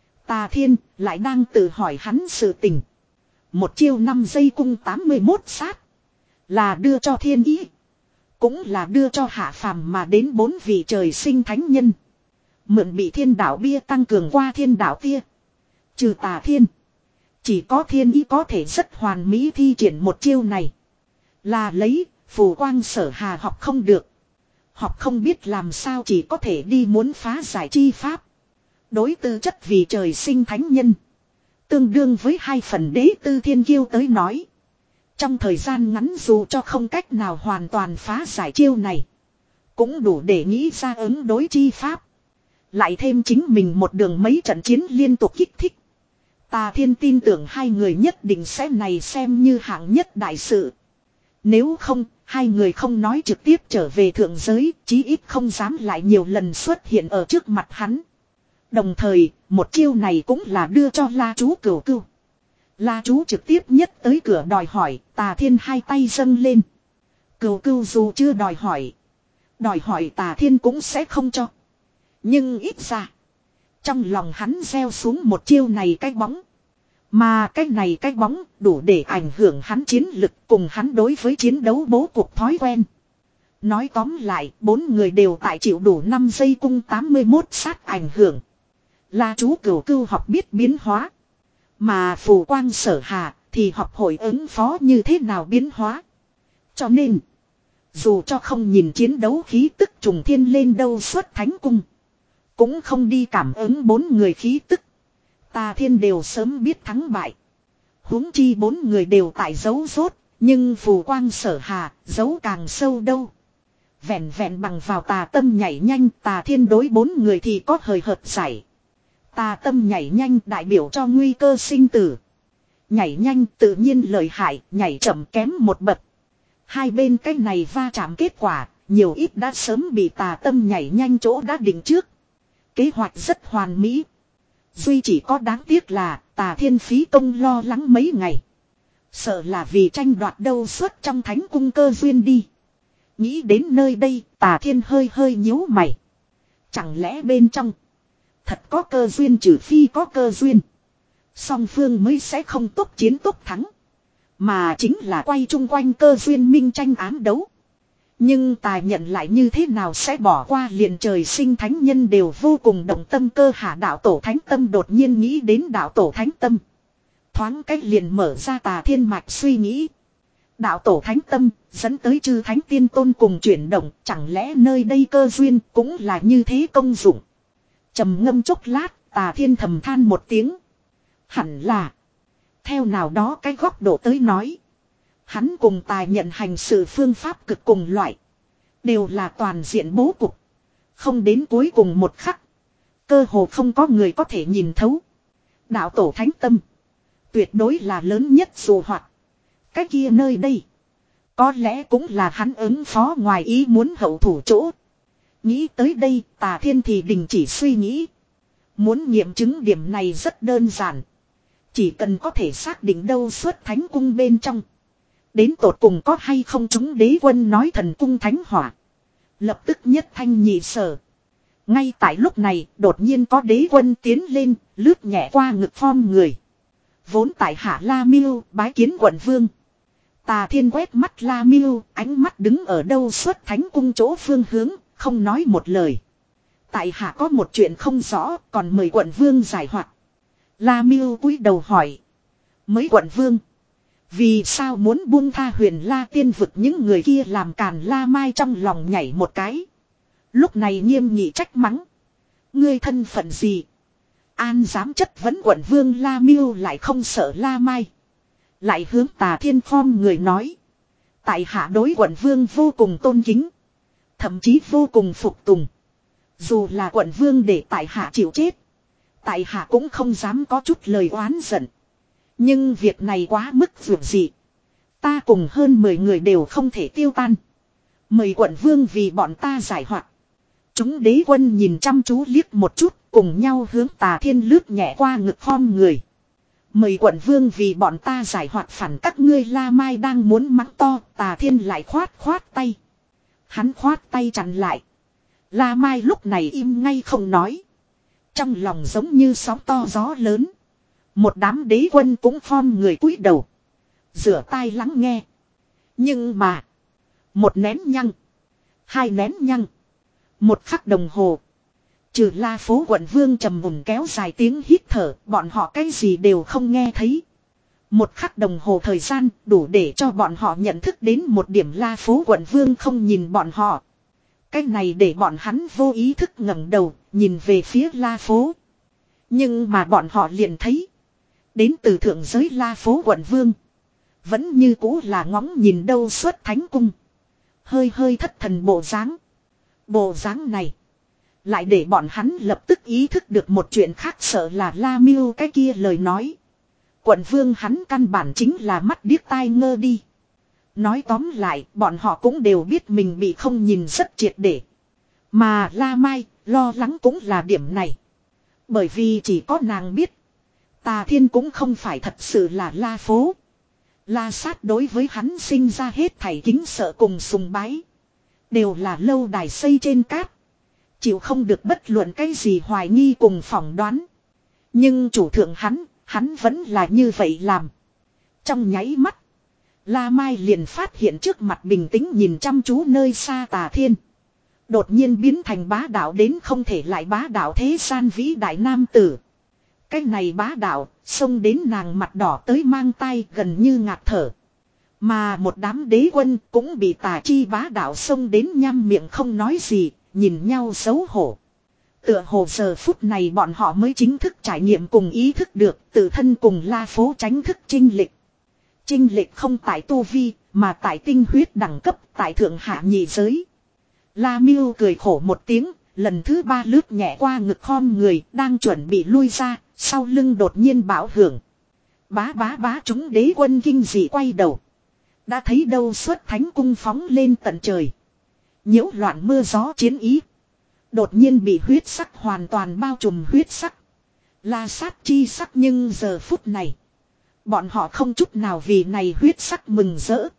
Tà thiên lại đang tự hỏi hắn sự tình. Một chiêu năm giây cung tám mươi mốt sát. Là đưa cho thiên ý. Cũng là đưa cho hạ phàm mà đến bốn vị trời sinh thánh nhân. Mượn bị thiên đạo bia tăng cường qua thiên đạo tia. Trừ tà thiên. Chỉ có thiên ý có thể rất hoàn mỹ thi triển một chiêu này. Là lấy phù quang sở hà học không được. Học không biết làm sao chỉ có thể đi muốn phá giải chi pháp. Đối tư chất vì trời sinh thánh nhân. Tương đương với hai phần đế tư thiên kiêu tới nói. Trong thời gian ngắn dù cho không cách nào hoàn toàn phá giải chiêu này. Cũng đủ để nghĩ ra ứng đối chi pháp. Lại thêm chính mình một đường mấy trận chiến liên tục kích thích. Tà thiên tin tưởng hai người nhất định sẽ này xem như hạng nhất đại sự. Nếu không, hai người không nói trực tiếp trở về thượng giới, chí ít không dám lại nhiều lần xuất hiện ở trước mặt hắn. Đồng thời, một chiêu này cũng là đưa cho La Chú Cửu Cửu. La Chú trực tiếp nhất tới cửa đòi hỏi, Tà Thiên hai tay dâng lên. Cửu Cửu dù chưa đòi hỏi, đòi hỏi Tà Thiên cũng sẽ không cho. Nhưng ít ra, trong lòng hắn gieo xuống một chiêu này cái bóng. Mà cái này cái bóng đủ để ảnh hưởng hắn chiến lực cùng hắn đối với chiến đấu bố cục thói quen. Nói tóm lại, bốn người đều tại chịu đủ năm giây cung tám mươi mốt sát ảnh hưởng. La Chú Cửu Cửu học biết biến hóa. Mà phù quang sở hà thì học hội ứng phó như thế nào biến hóa. Cho nên, dù cho không nhìn chiến đấu khí tức trùng thiên lên đâu xuất thánh cung. Cũng không đi cảm ứng bốn người khí tức. Tà thiên đều sớm biết thắng bại. Huống chi bốn người đều tại dấu rốt. Nhưng phù quang sở hà giấu càng sâu đâu. Vẹn vẹn bằng vào tà tâm nhảy nhanh, tà thiên đối bốn người thì có hời hợt giải. Tà tâm nhảy nhanh đại biểu cho nguy cơ sinh tử. Nhảy nhanh tự nhiên lợi hại, nhảy chậm kém một bậc. Hai bên cái này va chạm kết quả, nhiều ít đã sớm bị tà tâm nhảy nhanh chỗ đã định trước. Kế hoạch rất hoàn mỹ. Duy chỉ có đáng tiếc là tà thiên phí công lo lắng mấy ngày. Sợ là vì tranh đoạt đâu suốt trong thánh cung cơ duyên đi. Nghĩ đến nơi đây, tà thiên hơi hơi nhíu mày. Chẳng lẽ bên trong thật có cơ duyên, trừ phi có cơ duyên, song phương mới sẽ không tốt chiến tốt thắng. Mà chính là quay chung quanh cơ duyên minh tranh ám đấu. Nhưng tài nhận lại như thế nào sẽ bỏ qua liền trời sinh thánh nhân đều vô cùng động tâm cơ hạ đạo tổ thánh tâm đột nhiên nghĩ đến đạo tổ thánh tâm. Thoáng cách liền mở ra tà thiên mạch suy nghĩ. Đạo tổ thánh tâm dẫn tới chư thánh tiên tôn cùng chuyển động, chẳng lẽ nơi đây cơ duyên cũng là như thế công dụng. Trầm ngâm chốc lát, tà thiên thầm than một tiếng. Hẳn là, theo nào đó cái góc độ tới nói, hắn cùng tài nhận hành sự phương pháp cực cùng loại. Đều là toàn diện bố cục. Không đến cuối cùng một khắc. Cơ hồ không có người có thể nhìn thấu. Đạo tổ thánh tâm tuyệt đối là lớn nhất dù hoạt. Cái kia nơi đây Có lẽ cũng là hắn ứng phó ngoài ý muốn hậu thủ chỗ. Nghĩ tới đây, Tà Thiên thì đình chỉ suy nghĩ. Muốn nghiệm chứng điểm này rất đơn giản. Chỉ cần có thể xác định đâu xuất thánh cung bên trong. Đến tột cùng có hay không chúng đế quân nói thần cung thánh hỏa. Lập tức nhất thanh nhị sở. Ngay tại lúc này, đột nhiên có đế quân tiến lên, lướt nhẹ qua ngực phong người. Vốn tại hạ La Miêu, bái kiến quận vương. Tà Thiên quét mắt La Miêu, ánh mắt đứng ở đâu xuất thánh cung chỗ phương hướng, không nói một lời. Tại hạ có một chuyện không rõ, còn mời quận vương giải hoặc. La Miêu cúi đầu hỏi. Mới quận vương. Vì sao muốn buông tha huyền La tiên vực những người kia làm càn La Mai trong lòng nhảy một cái. Lúc này nghiêm nghị trách mắng. Ngươi thân phận gì? An dám chất vấn quận vương La Miêu lại không sợ La Mai. Lại hướng Tà Thiên Phong người nói. Tại hạ đối quận vương vô cùng tôn kính. Thậm chí vô cùng phục tùng. Dù là quận vương để tại hạ chịu chết. Tại hạ cũng không dám có chút lời oán giận. Nhưng việc này quá mức vượt dị. Ta cùng hơn mười người đều không thể tiêu tan. Mời quận vương vì bọn ta giải hoặc. Chúng đế quân nhìn chăm chú liếc một chút, cùng nhau hướng Tà Thiên lướt nhẹ qua ngực khom người. Mời quận vương vì bọn ta giải hoặc phản các ngươi La Mai đang muốn mắng to, Tà Thiên lại khoát khoát tay. Hắn khoát tay chặn lại. La Mai lúc này im ngay không nói. Trong lòng giống như sóng to gió lớn. Một đám đế quân cũng khom người cúi đầu. Rửa tai lắng nghe. Nhưng mà. Một nén nhăng. Hai nén nhăng. Một khắc đồng hồ. Trừ La Phố quận vương trầm mùng kéo dài tiếng hít thở. Bọn họ cái gì đều không nghe thấy. Một khắc đồng hồ thời gian đủ để cho bọn họ nhận thức đến một điểm La Phố quận vương không nhìn bọn họ. Cái này để bọn hắn vô ý thức ngẩng đầu nhìn về phía La Phố. Nhưng mà bọn họ liền thấy. Đến từ thượng giới La Phố quận vương. Vẫn như cũ là ngóng nhìn đâu xuất thánh cung. Hơi hơi thất thần bộ dáng. Bộ dáng này. Lại để bọn hắn lập tức ý thức được một chuyện khác sợ là La Miêu cái kia lời nói. Quận vương hắn căn bản chính là mắt điếc tai ngơ đi. Nói tóm lại bọn họ cũng đều biết mình bị không nhìn rất triệt để. Mà La Mai lo lắng cũng là điểm này. Bởi vì chỉ có nàng biết. Tà Thiên cũng không phải thật sự là La Phố. La Sát đối với hắn sinh ra hết thảy kính sợ cùng sùng bái. Đều là lâu đài xây trên cát. Chịu không được bất luận cái gì hoài nghi cùng phỏng đoán. Nhưng chủ thượng hắn, hắn vẫn là như vậy làm. Trong nháy mắt. La Mai liền phát hiện trước mặt bình tĩnh nhìn chăm chú nơi xa Tà Thiên. Đột nhiên biến thành bá đạo đến không thể lại bá đạo thế gian vĩ đại nam tử. Cái này bá đạo, xông đến nàng mặt đỏ tới mang tay gần như ngạt thở. Mà một đám đế quân cũng bị Tà Chi bá đạo xông đến nhăm miệng không nói gì, nhìn nhau xấu hổ. Tựa hồ giờ phút này bọn họ mới chính thức trải nghiệm cùng ý thức được tự thân cùng La Phố tránh thức chinh lịch. Chinh lịch không tại tu vi, mà tại tinh huyết đẳng cấp tại thượng hạ nhị giới. La Miêu cười khổ một tiếng, lần thứ ba lướt nhẹ qua ngực khom người, đang chuẩn bị lui ra, sau lưng đột nhiên bão hưởng. Bá bá bá chúng đế quân kinh dị quay đầu. Đã thấy đâu xuất thánh cung phóng lên tận trời. Nhiễu loạn mưa gió chiến ý. Đột nhiên bị huyết sắc hoàn toàn bao trùm huyết sắc. La Sát chi sắc nhưng giờ phút này. Bọn họ không chút nào vì này huyết sắc mừng rỡ.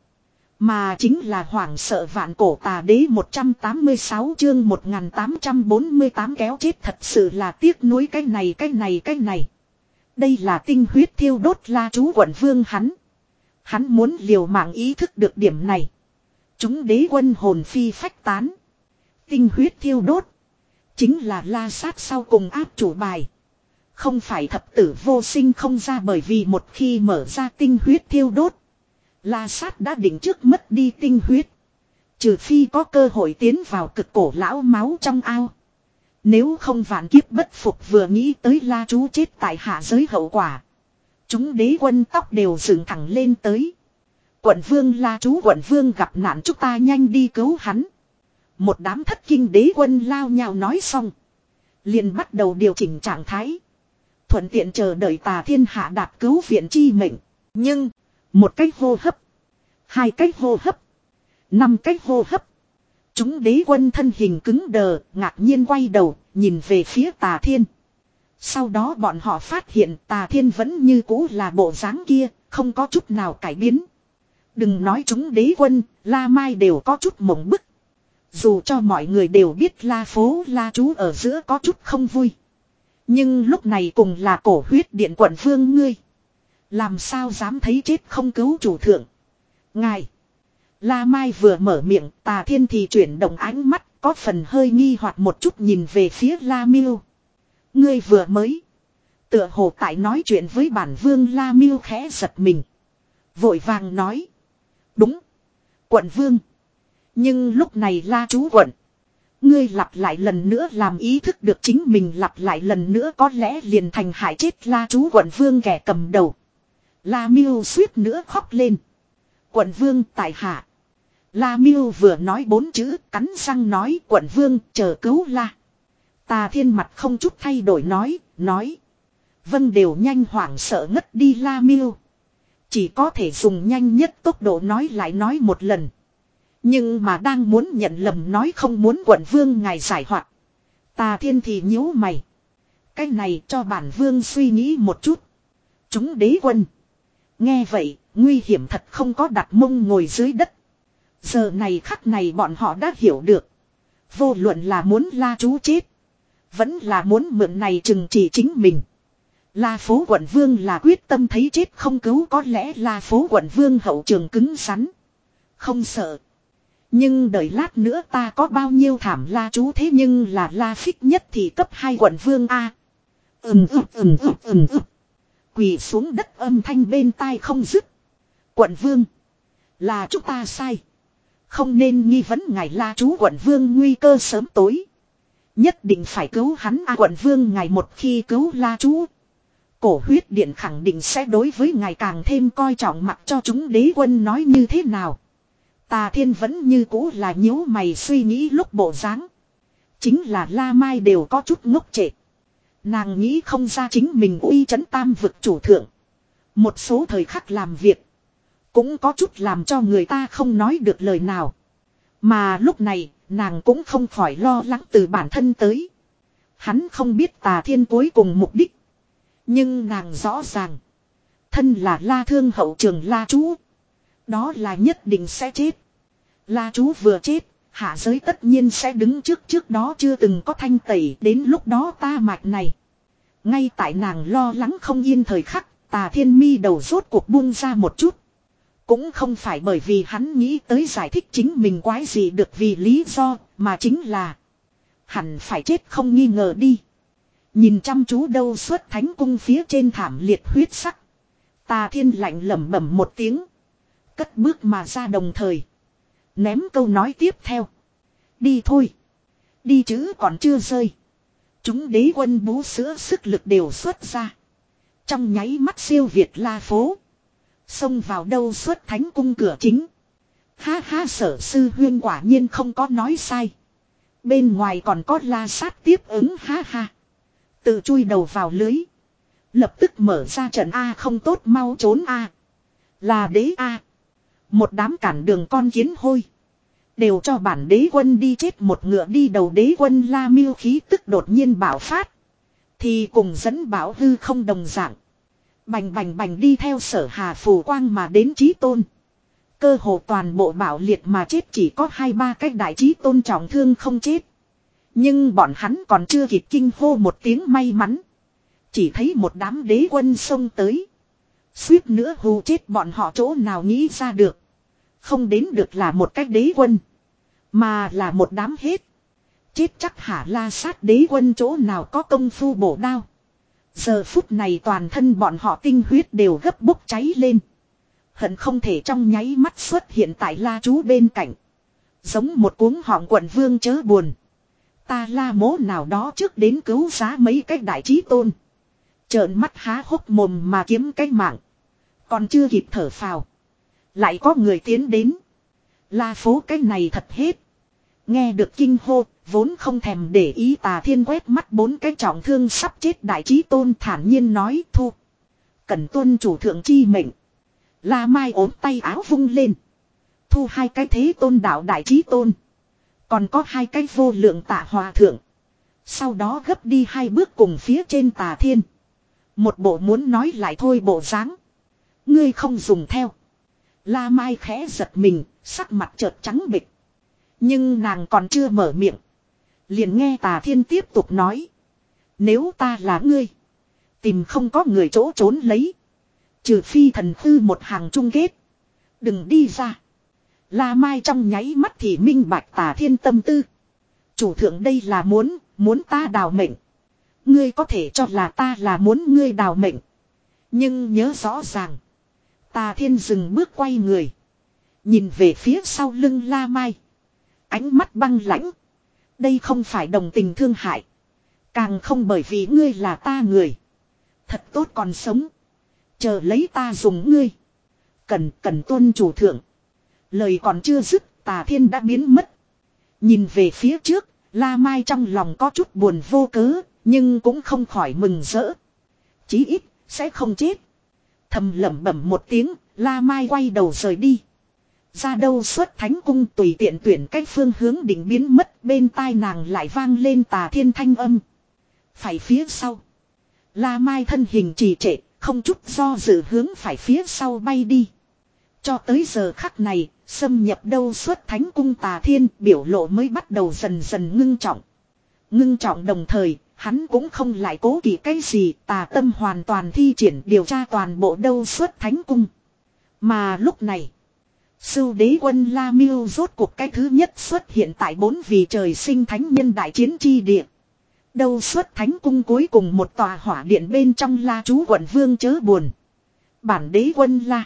Mà chính là hoảng sợ vạn cổ tà đế một trăm tám mươi sáu chương một nghìn tám trăm bốn mươi tám kéo chết thật sự là tiếc nuối cái này cái này cái này. Đây là tinh huyết thiêu đốt La Chú quận vương hắn. Hắn muốn liều mạng ý thức được điểm này. Chúng đế quân hồn phi phách tán. Tinh huyết thiêu đốt. Chính là La Sát sau cùng áp chủ bài. Không phải thập tử vô sinh không ra bởi vì một khi mở ra tinh huyết thiêu đốt. La Sát đã định trước mất đi tinh huyết. Trừ phi có cơ hội tiến vào cực cổ lão máu trong ao. Nếu không vạn kiếp bất phục vừa nghĩ tới La Chú chết tại hạ giới hậu quả. Chúng đế quân tóc đều dựng thẳng lên tới. Quận vương La Chú quận vương gặp nạn chúng ta nhanh đi cứu hắn. Một đám thất kinh đế quân lao nhào nói xong. Liền bắt đầu điều chỉnh trạng thái. Thuận tiện chờ đợi Tà Thiên hạ đạt cứu viện chi mệnh. Nhưng, một cách hô hấp. Hai cách hô hấp. Năm cái hô hấp. Chúng đế quân thân hình cứng đờ, ngạc nhiên quay đầu, nhìn về phía Tà Thiên. Sau đó bọn họ phát hiện Tà Thiên vẫn như cũ là bộ dáng kia, không có chút nào cải biến. Đừng nói chúng đế quân, La Mai đều có chút mộng bức. Dù cho mọi người đều biết La Phố La Chú ở giữa có chút không vui. Nhưng lúc này cùng là cổ huyết điện quận vương ngươi. Làm sao dám thấy chết không cứu chủ thượng. Ngài. La Mai vừa mở miệng, Tà Thiên thì chuyển động ánh mắt, có phần hơi nghi hoặc một chút nhìn về phía La Miêu. Ngươi vừa mới. Tựa hồ tại nói chuyện với bản vương. La Miêu khẽ giật mình. Vội vàng nói. Đúng. Quận vương. Nhưng lúc này La Chú quận. Ngươi lặp lại lần nữa làm ý thức được chính mình lặp lại lần nữa có lẽ liền thành hại chết La Chú quận vương kẻ cầm đầu. La Miêu suýt nữa khóc lên. Quận vương tại hạ. La Miêu vừa nói bốn chữ cắn răng nói quận vương chờ cứu La. Tà Thiên mặt không chút thay đổi nói, nói. Vâng đều nhanh hoảng sợ ngất đi La Miêu. Chỉ có thể dùng nhanh nhất tốc độ nói lại nói một lần. Nhưng mà đang muốn nhận lầm nói không muốn quận vương ngài giải hoạt. Tà Thiên thì nhíu mày. Cái này cho bản vương suy nghĩ một chút. Chúng đế quân. Nghe vậy, nguy hiểm thật không có đặt mông ngồi dưới đất. Giờ này khắc này bọn họ đã hiểu được. Vô luận là muốn La Chú chết. Vẫn là muốn mượn này trừng trị chính mình. La Phố quận vương là quyết tâm thấy chết không cứu. Có lẽ La Phố quận vương hậu trường cứng rắn. Không sợ. Nhưng đợi lát nữa ta có bao nhiêu thảm La Chú thế nhưng là La Phích nhất thì cấp hai quận vương A. Ừm ừm ừm ừm ừm ừm. Quỳ xuống đất âm thanh bên tai không dứt. Quận vương. Là chúng ta sai. Không nên nghi vấn ngài La Chú quận vương nguy cơ sớm tối. Nhất định phải cứu hắn A quận vương ngài một khi cứu La Chú. Cổ huyết điện khẳng định sẽ đối với ngài càng thêm coi trọng mặc cho chúng đế quân nói như thế nào. Tà Thiên vẫn như cũ là nhíu mày suy nghĩ lúc bộ dáng. Chính là La Mai đều có chút ngốc trệ. Nàng nghĩ không ra chính mình uy chấn tam vực chủ thượng. Một số thời khắc làm việc. Cũng có chút làm cho người ta không nói được lời nào. Mà lúc này nàng cũng không khỏi lo lắng từ bản thân tới. Hắn không biết Tà Thiên cuối cùng mục đích. Nhưng nàng rõ ràng. Thân là La Thương hậu trường La Chú. Đó là nhất định sẽ chết. La Chú vừa chết, hạ giới tất nhiên sẽ đứng trước trước đó chưa từng có thanh tẩy đến lúc đó ta mạch này. Ngay tại nàng lo lắng không yên thời khắc, Tà Thiên mi đầu rốt cuộc buông ra một chút. Cũng không phải bởi vì hắn nghĩ tới giải thích chính mình quái gì được vì lý do, mà chính là hẳn phải chết không nghi ngờ đi. Nhìn chăm chú đâu suốt thánh cung phía trên thảm liệt huyết sắc. Tà Thiên lạnh lẩm bẩm một tiếng. Cất bước mà ra đồng thời. Ném câu nói tiếp theo. Đi thôi. Đi chứ còn chưa rơi. Chúng đế quân bú sữa sức lực đều xuất ra. Trong nháy mắt siêu việt La Phố. Xông vào đâu suốt thánh cung cửa chính. Ha ha sở sư huyên quả nhiên không có nói sai. Bên ngoài còn có La Sát tiếp ứng ha ha. Tự chui đầu vào lưới. Lập tức mở ra trận A không tốt mau trốn A. Là đế A. Một đám cản đường con kiến hôi. Đều cho bản đế quân đi chết một ngựa đi đầu đế quân La Miêu khí tức đột nhiên bạo phát. Thì cùng dẫn bảo hư không đồng dạng. Bành bành bành đi theo sở hà phù quang mà đến chí tôn. Cơ hồ toàn bộ bảo liệt mà chết chỉ có hai ba cách đại chí tôn trọng thương không chết. Nhưng bọn hắn còn chưa kịp kinh hô một tiếng may mắn. Chỉ thấy một đám đế quân xông tới. Suýt nữa hù chết bọn họ chỗ nào nghĩ ra được. Không đến được là một cách đế quân. Mà là một đám hết. Chết chắc hả La Sát đế quân chỗ nào có công phu bổ đao. Giờ phút này toàn thân bọn họ tinh huyết đều gấp bốc cháy lên. Hận không thể trong nháy mắt xuất hiện tại La Chú bên cạnh. Giống một cuống họng quận vương chớ buồn. Ta La mố nào đó trước đến cứu giá mấy cái đại chí tôn. Trợn mắt há hốc mồm mà kiếm cái mạng. Còn chưa kịp thở phào. Lại có người tiến đến. La Phố cái này thật hết. Nghe được kinh hô, vốn không thèm để ý Tà Thiên quét mắt bốn cái trọng thương sắp chết đại chí tôn thản nhiên nói thu. Cần tuân chủ thượng chi mệnh. La Mai ốm tay áo vung lên. Thu hai cái thế tôn đạo đại trí tôn. Còn có hai cái vô lượng tạ hòa thượng. Sau đó gấp đi hai bước cùng phía trên Tà Thiên. Một bộ muốn nói lại thôi bộ dáng. Ngươi không dùng theo. La Mai khẽ giật mình, sắc mặt chợt trắng bệch. Nhưng nàng còn chưa mở miệng. Liền nghe Tà Thiên tiếp tục nói. Nếu ta là ngươi. Tìm không có người chỗ trốn lấy. Trừ phi thần hư một hàng chung kết. Đừng đi ra. La Mai trong nháy mắt thì minh bạch Tà Thiên tâm tư. Chủ thượng đây là muốn, muốn ta đào mệnh. Ngươi có thể cho là ta là muốn ngươi đào mệnh. Nhưng nhớ rõ ràng. Tà Thiên dừng bước quay người. Nhìn về phía sau lưng La Mai. Ánh mắt băng lãnh. Đây không phải đồng tình thương hại. Càng không bởi vì ngươi là ta người. Thật tốt còn sống. Chờ lấy ta dùng ngươi. Cần cần tuân chủ thượng. Lời còn chưa dứt, Tà Thiên đã biến mất. Nhìn về phía trước, La Mai trong lòng có chút buồn vô cớ, nhưng cũng không khỏi mừng rỡ. Chí ít, sẽ không chết. Thầm lẩm bẩm một tiếng, La Mai quay đầu rời đi. Ra đâu xuất thánh cung tùy tiện tuyển cách phương hướng định biến mất, bên tai nàng lại vang lên Tà Thiên thanh âm. Phải phía sau. La Mai thân hình trì trệ, không chút do dự hướng phải phía sau bay đi. Cho tới giờ khắc này, xâm nhập đâu xuất thánh cung Tà Thiên biểu lộ mới bắt đầu dần dần ngưng trọng. Ngưng trọng đồng thời, hắn cũng không lại cố kỵ cái gì, tà tâm hoàn toàn thi triển điều tra toàn bộ đâu xuất thánh cung. Mà lúc này, Sưu Đế quân La Miêu rốt cuộc cái thứ nhất xuất hiện tại bốn vì trời sinh thánh nhân đại chiến chi địa. Đâu xuất thánh cung cuối cùng một tòa hỏa điện bên trong La Chú quận vương chớ buồn. Bản đế quân La.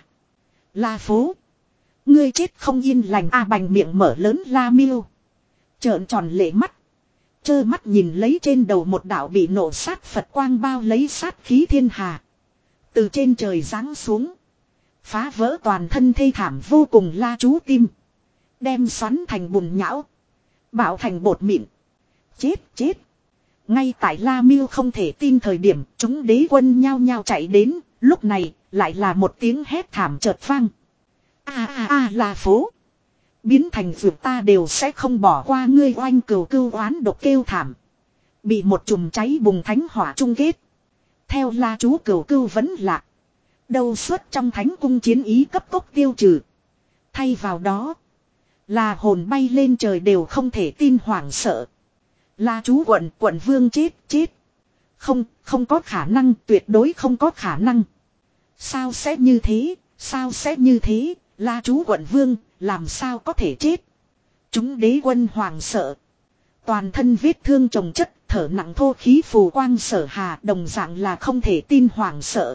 La phố. Ngươi chết không yên lành a bành miệng mở lớn La Miêu. Trợn tròn lệ mắt. Chơ mắt nhìn lấy trên đầu một đạo bị nổ sát Phật quang bao lấy sát khí thiên hà. Từ trên trời giáng xuống. Phá vỡ toàn thân thê thảm vô cùng La Chú tim. Đem xoắn thành bùn nhão. Bạo thành bột mịn. Chết chết. Ngay tại La Miêu không thể tin thời điểm chúng đế quân nhao nhao chạy đến. Lúc này lại là một tiếng hét thảm chợt vang. A a a La phố. Biến thành vượt ta đều sẽ không bỏ qua ngươi oanh cừu cưu oán độc kêu thảm. Bị một chùm cháy bùng thánh hỏa chung kết. Theo La Chú cừu cưu vẫn lạc. Đâu suốt trong thánh cung chiến ý cấp tốc tiêu trừ. Thay vào đó. Là hồn bay lên trời đều không thể tin hoảng sợ. La Chú quận quận vương chết chết. Không, không có khả năng, tuyệt đối không có khả năng. Sao sẽ như thế, sao sẽ như thế, La Chú quận vương, làm sao có thể chết. Chúng đế quân hoàng sợ. Toàn thân vết thương chồng chất, thở nặng thô khí phù quang sở hà đồng dạng là không thể tin hoàng sợ.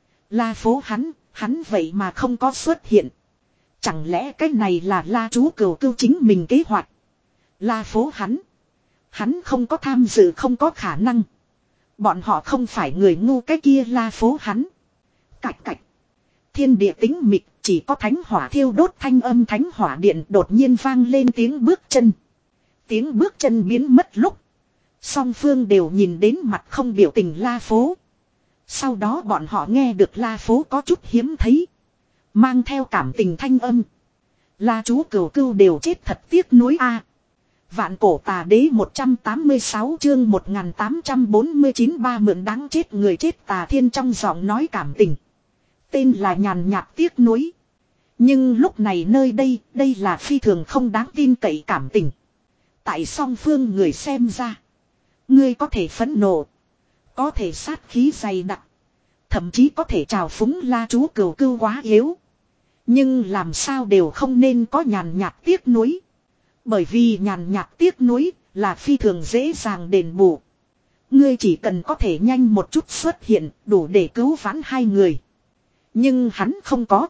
La phố hắn, hắn vậy mà không có xuất hiện. Chẳng lẽ cái này là La Chú cừu cưu chính mình kế hoạch. La phố hắn. Hắn không có tham dự không có khả năng. Bọn họ không phải người ngu cái kia La phố hắn. Cạch cạch. Thiên địa tĩnh mịch chỉ có thánh hỏa thiêu đốt thanh âm thánh hỏa điện đột nhiên vang lên tiếng bước chân. Tiếng bước chân biến mất lúc. Song phương đều nhìn đến mặt không biểu tình La phố. Sau đó bọn họ nghe được La phố có chút hiếm thấy. Mang theo cảm tình thanh âm. La Chú cừu cưu đều chết thật tiếc nuối a. Vạn cổ tà đế một trăm tám mươi sáu chương một nghìn tám trăm bốn mươi chín ba mượn đáng chết người chết Tà Thiên trong giọng nói cảm tình. Tên là nhàn nhạt tiếc nuối. Nhưng lúc này nơi đây, đây là phi thường không đáng tin cậy cảm tình. Tại song phương người xem ra. Ngươi có thể phẫn nộ. Có thể sát khí dày đặc. Thậm chí có thể trào phúng La Chú cừu cưu quá yếu. Nhưng làm sao đều không nên có nhàn nhạt tiếc nuối. Bởi vì nhàn nhạt tiếc nuối là phi thường dễ dàng đền bù. Ngươi chỉ cần có thể nhanh một chút xuất hiện đủ để cứu vãn hai người. Nhưng hắn không có.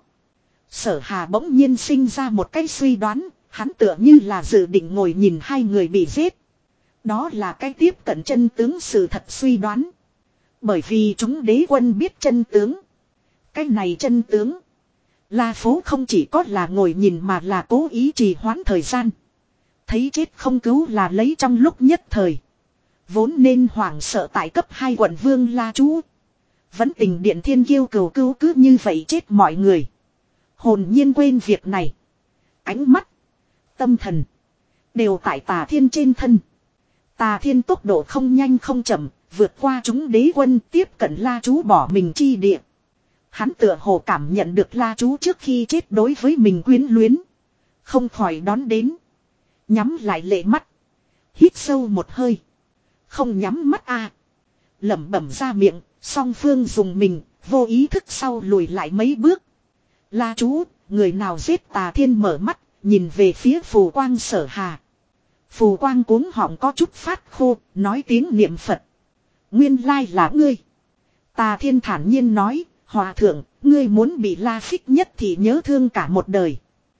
Sở Hà bỗng nhiên sinh ra một cái suy đoán. Hắn tựa như là dự định ngồi nhìn hai người bị giết. Đó là cái tiếp cận chân tướng sự thật suy đoán. Bởi vì chúng đế quân biết chân tướng. Cái này chân tướng. La phố không chỉ có là ngồi nhìn mà là cố ý trì hoãn thời gian. Thấy chết không cứu là lấy trong lúc nhất thời. Vốn nên hoảng sợ tại cấp hai quận vương La Chú. Vẫn tình điện thiên kiêu cừu cứu cứ như vậy chết mọi người. Hồn nhiên quên việc này. Ánh mắt. Tâm thần. Đều tại Tà Thiên trên thân. Tà Thiên tốc độ không nhanh không chậm. Vượt qua chúng đế quân tiếp cận La Chú bỏ mình chi địa. Hắn tựa hồ cảm nhận được La Chú trước khi chết đối với mình quyến luyến. Không khỏi đón đến. Nhắm lại lệ mắt. Hít sâu một hơi. Không nhắm mắt a, lẩm bẩm ra miệng. Song phương dùng mình. Vô ý thức sau lùi lại mấy bước. La Chú, người nào giết Tà Thiên mở mắt. Nhìn về phía Phù Quang Sở Hà. Phù Quang cuống họng có chút phát khô. Nói tiếng niệm Phật. Nguyên lai là ngươi. Tà Thiên thản nhiên nói. Hòa thượng, ngươi muốn bị La Phích nhất thì nhớ thương cả một đời.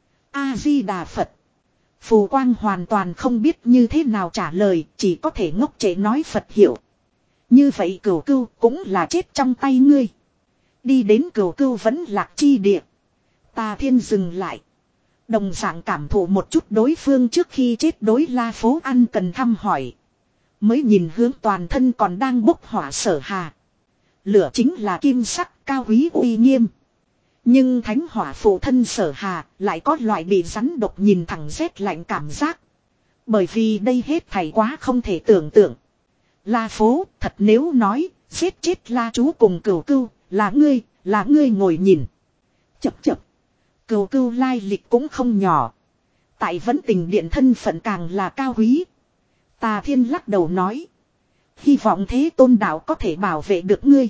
A-di-đà Phật. Phù Quang hoàn toàn không biết như thế nào trả lời. Chỉ có thể ngốc trệ nói Phật hiểu. Như vậy Cửu Cưu cũng là chết trong tay ngươi. Đi đến Cửu Cưu vẫn lạc chi địa. Tà Thiên dừng lại. Đồng dạng cảm thụ một chút đối phương trước khi chết đối La Phố ăn cần thăm hỏi. Mới nhìn hướng toàn thân còn đang bốc hỏa Sở Hà. Lửa chính là kim sắc cao quý uy nghiêm. Nhưng thánh hỏa phụ thân Sở Hà lại có loại bị rắn độc nhìn thẳng rét lạnh cảm giác. Bởi vì đây hết thảy quá không thể tưởng tượng. La Phố thật nếu nói giết chết La Chú cùng Cửu Cưu là ngươi, là ngươi ngồi nhìn. Chập chập. Cửu Cưu lai lịch cũng không nhỏ. Tại Vẫn Tình Điện thân phận càng là cao quý. Tà Thiên lắc đầu nói. Hy vọng Thế Tôn đạo có thể bảo vệ được ngươi.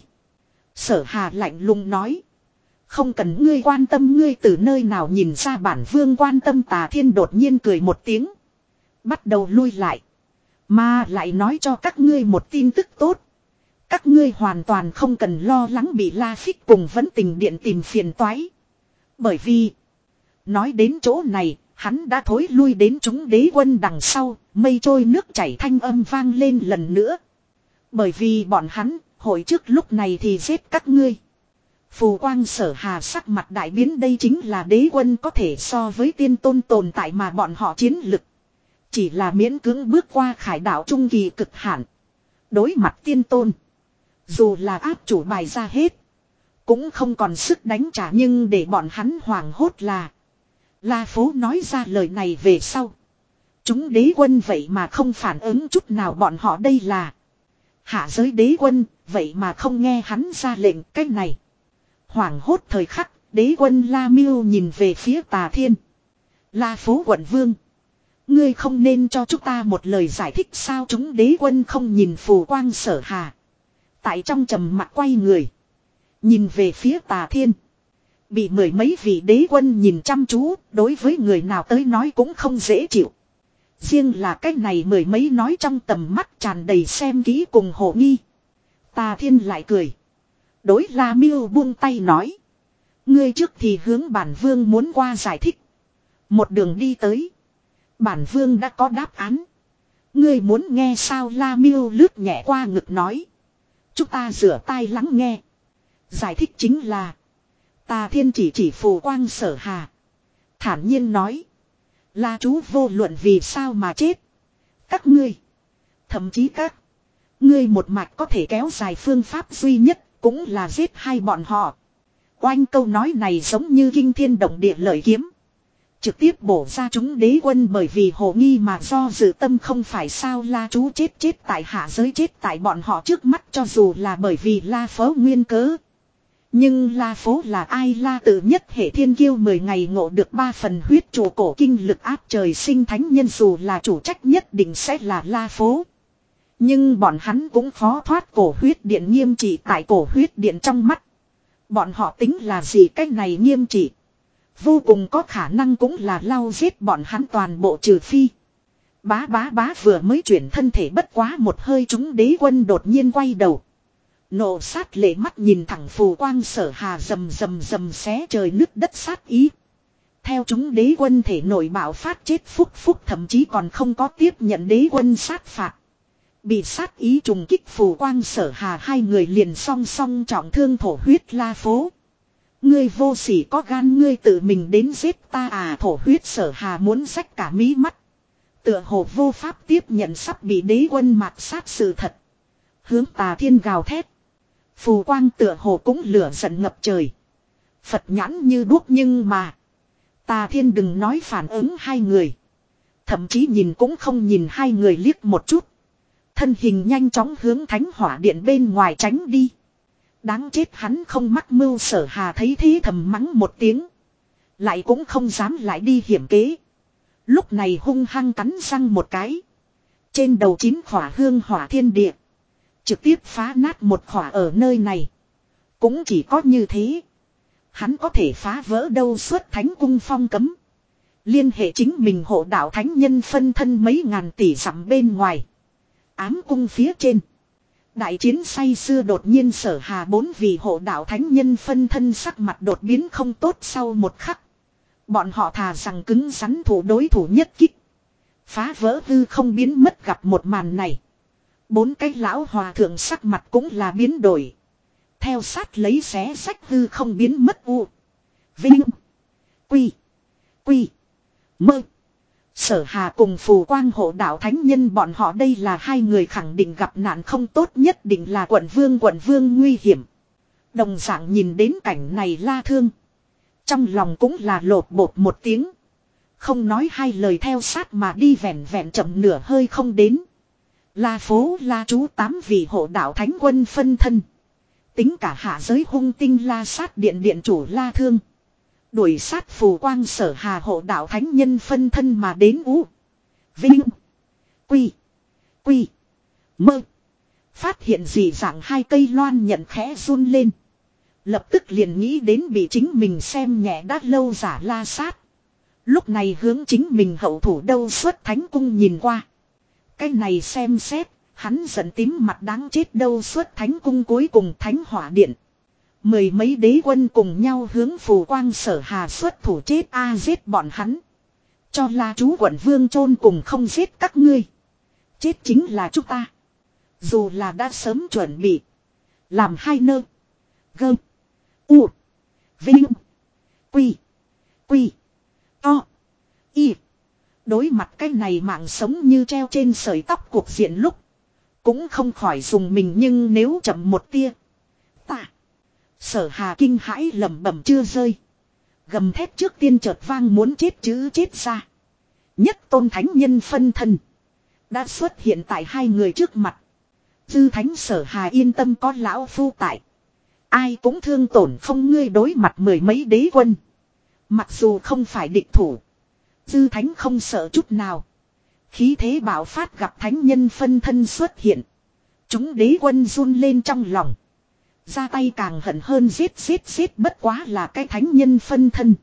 Sở Hà lạnh lùng nói. Không cần ngươi quan tâm, ngươi từ nơi nào nhìn ra bản vương quan tâm. Tà Thiên đột nhiên cười một tiếng. Bắt đầu lui lại. Mà lại nói cho các ngươi một tin tức tốt. Các ngươi hoàn toàn không cần lo lắng bị La Phích cùng Vẫn Tình Điện tìm phiền toái. Bởi vì. Nói đến chỗ này. Hắn đã thối lui đến chúng đế quân đằng sau. Mây trôi nước chảy thanh âm vang lên lần nữa. Bởi vì bọn hắn. Hồi trước lúc này thì giết các ngươi. Phù Quang Sở Hà sắc mặt đại biến, đây chính là đế quân có thể so với tiên tôn tồn tại mà bọn họ chiến lực. Chỉ là miễn cưỡng bước qua khải đạo trung kỳ cực hạn. Đối mặt tiên tôn. Dù là áp chủ bài ra hết. Cũng không còn sức đánh trả, nhưng để bọn hắn hoảng hốt là. La Phố nói ra lời này về sau. Chúng đế quân vậy mà không phản ứng chút nào, bọn họ đây là. Hạ giới đế quân, vậy mà không nghe hắn ra lệnh cách này. Hoảng hốt thời khắc, đế quân La Miêu nhìn về phía Tà Thiên. La Phố quận vương. Ngươi không nên cho chúng ta một lời giải thích sao? Chúng đế quân không nhìn Phù Quang Sở Hà. Tại trong trầm mặc quay người. Nhìn về phía Tà Thiên. Bị mười mấy vị đế quân nhìn chăm chú, đối với người nào tới nói cũng không dễ chịu. Riêng là cái này mười mấy nói trong tầm mắt tràn đầy xem kỹ cùng hồ nghi. Tà Thiên lại cười. Đối La Miêu buông tay nói. Ngươi trước thì hướng bản vương muốn qua giải thích. Một đường đi tới. Bản vương đã có đáp án. Ngươi muốn nghe sao? La Miêu lướt nhẹ qua ngực nói. Chúng ta rửa tai lắng nghe. Giải thích chính là. Tà Thiên chỉ chỉ Phù Quang Sở Hà. Thản nhiên nói. La Chú vô luận vì sao mà chết. Các ngươi. Thậm chí các. Ngươi một mạch có thể kéo dài phương pháp duy nhất. Cũng là giết hai bọn họ. Oanh, câu nói này giống như kinh thiên động địa lợi kiếm. Trực tiếp bổ ra chúng đế quân, bởi vì hồ nghi mà do dự tâm không phải sao. La Chú chết chết tại hạ giới, chết tại bọn họ trước mắt, cho dù là bởi vì La Phố nguyên cớ. Nhưng La Phố là ai? La tự nhất hệ thiên kiêu mười ngày ngộ được ba phần huyết trụ cổ kinh lực áp trời sinh thánh nhân, dù là chủ trách nhất định sẽ là La Phố. Nhưng bọn hắn cũng khó thoát cổ huyết điện nghiêm trị. Tại cổ huyết điện trong mắt, bọn họ tính là gì? Cách này nghiêm trị vô cùng có khả năng cũng là lau giết bọn hắn toàn bộ, trừ phi. Bá bá bá vừa mới chuyển thân thể bất quá một hơi, chúng đế quân đột nhiên quay đầu. Nộ sát lệ mắt nhìn thẳng Phù Quang Sở Hà, rầm rầm rầm xé trời nứt đất sát ý. Theo chúng đế quân thể nổi bạo phát chết phúc phúc, thậm chí còn không có tiếp nhận đế quân sát phạt. Bị sát ý trùng kích Phù Quang Sở Hà, hai người liền song song trọng thương thổ huyết. La Phố. Ngươi vô sỉ, có gan ngươi tự mình đến giết ta à? Thổ huyết Sở Hà muốn rách cả mí mắt. Tựa hồ vô pháp tiếp nhận sắp bị đế quân mạt sát sự thật. Hướng Tà Thiên gào thét. Phù Quang tựa hồ cũng lửa giận ngập trời. Phật nhãn như đuốc, nhưng mà Tà Thiên đừng nói phản ứng hai người. Thậm chí nhìn cũng không nhìn hai người liếc một chút. Thân hình nhanh chóng hướng thánh hỏa điện bên ngoài tránh đi. Đáng chết, hắn không mắc mưu. Sở Hà thấy thế thầm mắng một tiếng. Lại cũng không dám lại đi hiểm kế. Lúc này hung hăng cắn răng một cái. Trên đầu chín khỏa hương hỏa thiên địa. Trực tiếp phá nát một khỏa ở nơi này. Cũng chỉ có như thế. Hắn có thể phá vỡ đâu xuất thánh cung phong cấm. Liên hệ chính mình hộ đạo thánh nhân phân thân mấy ngàn tỷ dặm bên ngoài. Ám cung phía trên. Đại chiến say xưa đột nhiên Sở Hà bốn vị hộ đạo thánh nhân phân thân sắc mặt đột biến không tốt sau một khắc. Bọn họ thà rằng cứng rắn thủ đối thủ nhất kích. Phá vỡ hư không biến mất gặp một màn này. Bốn cái lão hòa thượng sắc mặt cũng là biến đổi. Theo sát lấy xé sách hư không biến mất u. Vinh. Quy. Quy. Mơ. Sở Hà cùng Phù Quang hộ đạo thánh nhân bọn họ đây là hai người khẳng định gặp nạn không tốt, nhất định là quận vương quận vương nguy hiểm. Đồng dạng nhìn đến cảnh này La Thương. Trong lòng cũng là lột bột một tiếng. Không nói hai lời theo sát mà đi, vẹn vẹn chậm nửa hơi không đến. La phố La chú tám vị hộ đạo thánh quân phân thân. Tính cả hạ giới hung tinh La sát điện điện chủ La Thương. Đuổi sát Phù Quang Sở Hà hộ đạo thánh nhân phân thân mà đến ú. Vinh. Quy. Quy. Mơ. Phát hiện gì dạng hai cây loan nhận khẽ run lên. Lập tức liền nghĩ đến bị chính mình xem nhẹ đã lâu giả La sát. Lúc này hướng chính mình hậu thủ đâu xuất thánh cung nhìn qua. Cái này xem xét, hắn giận tím mặt đáng chết đâu xuất thánh cung cuối cùng thánh hỏa điện. Mười mấy đế quân cùng nhau hướng Phù Quang Sở Hà xuất thủ chết a à, giết bọn hắn. Cho La chú quận vương chôn cùng không giết các ngươi. Chết chính là chúng ta. Dù là đã sớm chuẩn bị. Làm hai nơ. Gơ. U. Vinh. Quy. Quy. To. Y. Đối mặt cái này mạng sống như treo trên sợi tóc cuộc diện lúc. Cũng không khỏi dùng mình, nhưng nếu chậm một tia. Ta. Sở Hà kinh hãi lẩm bẩm chưa rơi. Gầm thét trước tiên chợt vang muốn chết chứ chết ra. Nhất tôn thánh nhân phân thân. Đã xuất hiện tại hai người trước mặt. Dư thánh Sở Hà yên tâm có lão phu tại. Ai cũng thương tổn không ngươi. Đối mặt mười mấy đế quân. Mặc dù không phải địch thủ. Dư thánh không sợ chút nào. Khí thế bạo phát gặp thánh nhân phân thân xuất hiện. Chúng đế quân run lên trong lòng. Ra tay càng hận hơn, giết giết giết, bất quá là cái thánh nhân phân thân.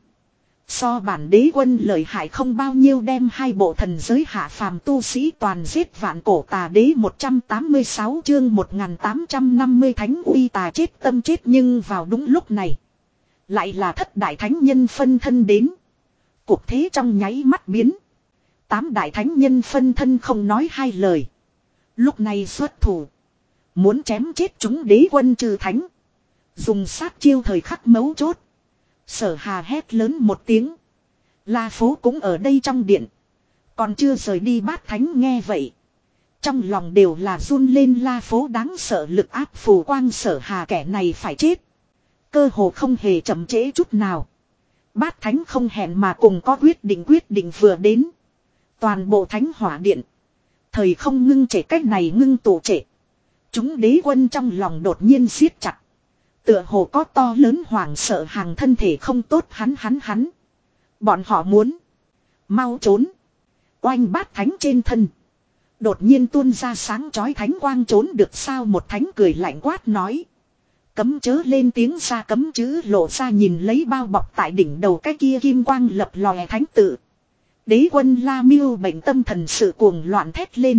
So bản đế quân lợi hại không bao nhiêu, đem hai bộ thần giới hạ phàm tu sĩ toàn giết. Vạn cổ tà đế một trăm tám mươi sáu chương một nghìn tám trăm năm mươi thánh uy tà chết tâm chết. Nhưng vào đúng lúc này. Lại là thất đại thánh nhân phân thân đến. Cuộc thế trong nháy mắt biến. Tám đại thánh nhân phân thân không nói hai lời. Lúc này xuất thủ. Muốn chém chết chúng đế quân trừ thánh. Dùng sát chiêu thời khắc mấu chốt. Sở Hà hét lớn một tiếng. La phố cũng ở đây trong điện. Còn chưa rời đi bát thánh nghe vậy. Trong lòng đều là run lên. La phố đáng sợ lực áp Phù Quang Sở Hà kẻ này phải chết. Cơ hồ không hề chậm trễ chút nào. Bát thánh không hẹn mà cùng có quyết định quyết định vừa đến. Toàn bộ thánh hỏa điện. Thời không ngưng trệ, cách này ngưng tụ trệ. Chúng đế quân trong lòng đột nhiên siết chặt. Tựa hồ có to lớn hoảng sợ hàng thân thể không tốt hắn hắn hắn. Bọn họ muốn. Mau trốn. Oanh bát thánh trên thân. Đột nhiên tuôn ra sáng chói thánh quang, trốn được sao? Một thánh cười lạnh quát nói. Cấm chớ lên tiếng ra, cấm chữ lộ ra nhìn lấy bao bọc tại đỉnh đầu cái kia kim quang lập lòe thánh tự. Đế quân La Miêu bệnh tâm thần sự cuồng loạn thét lên.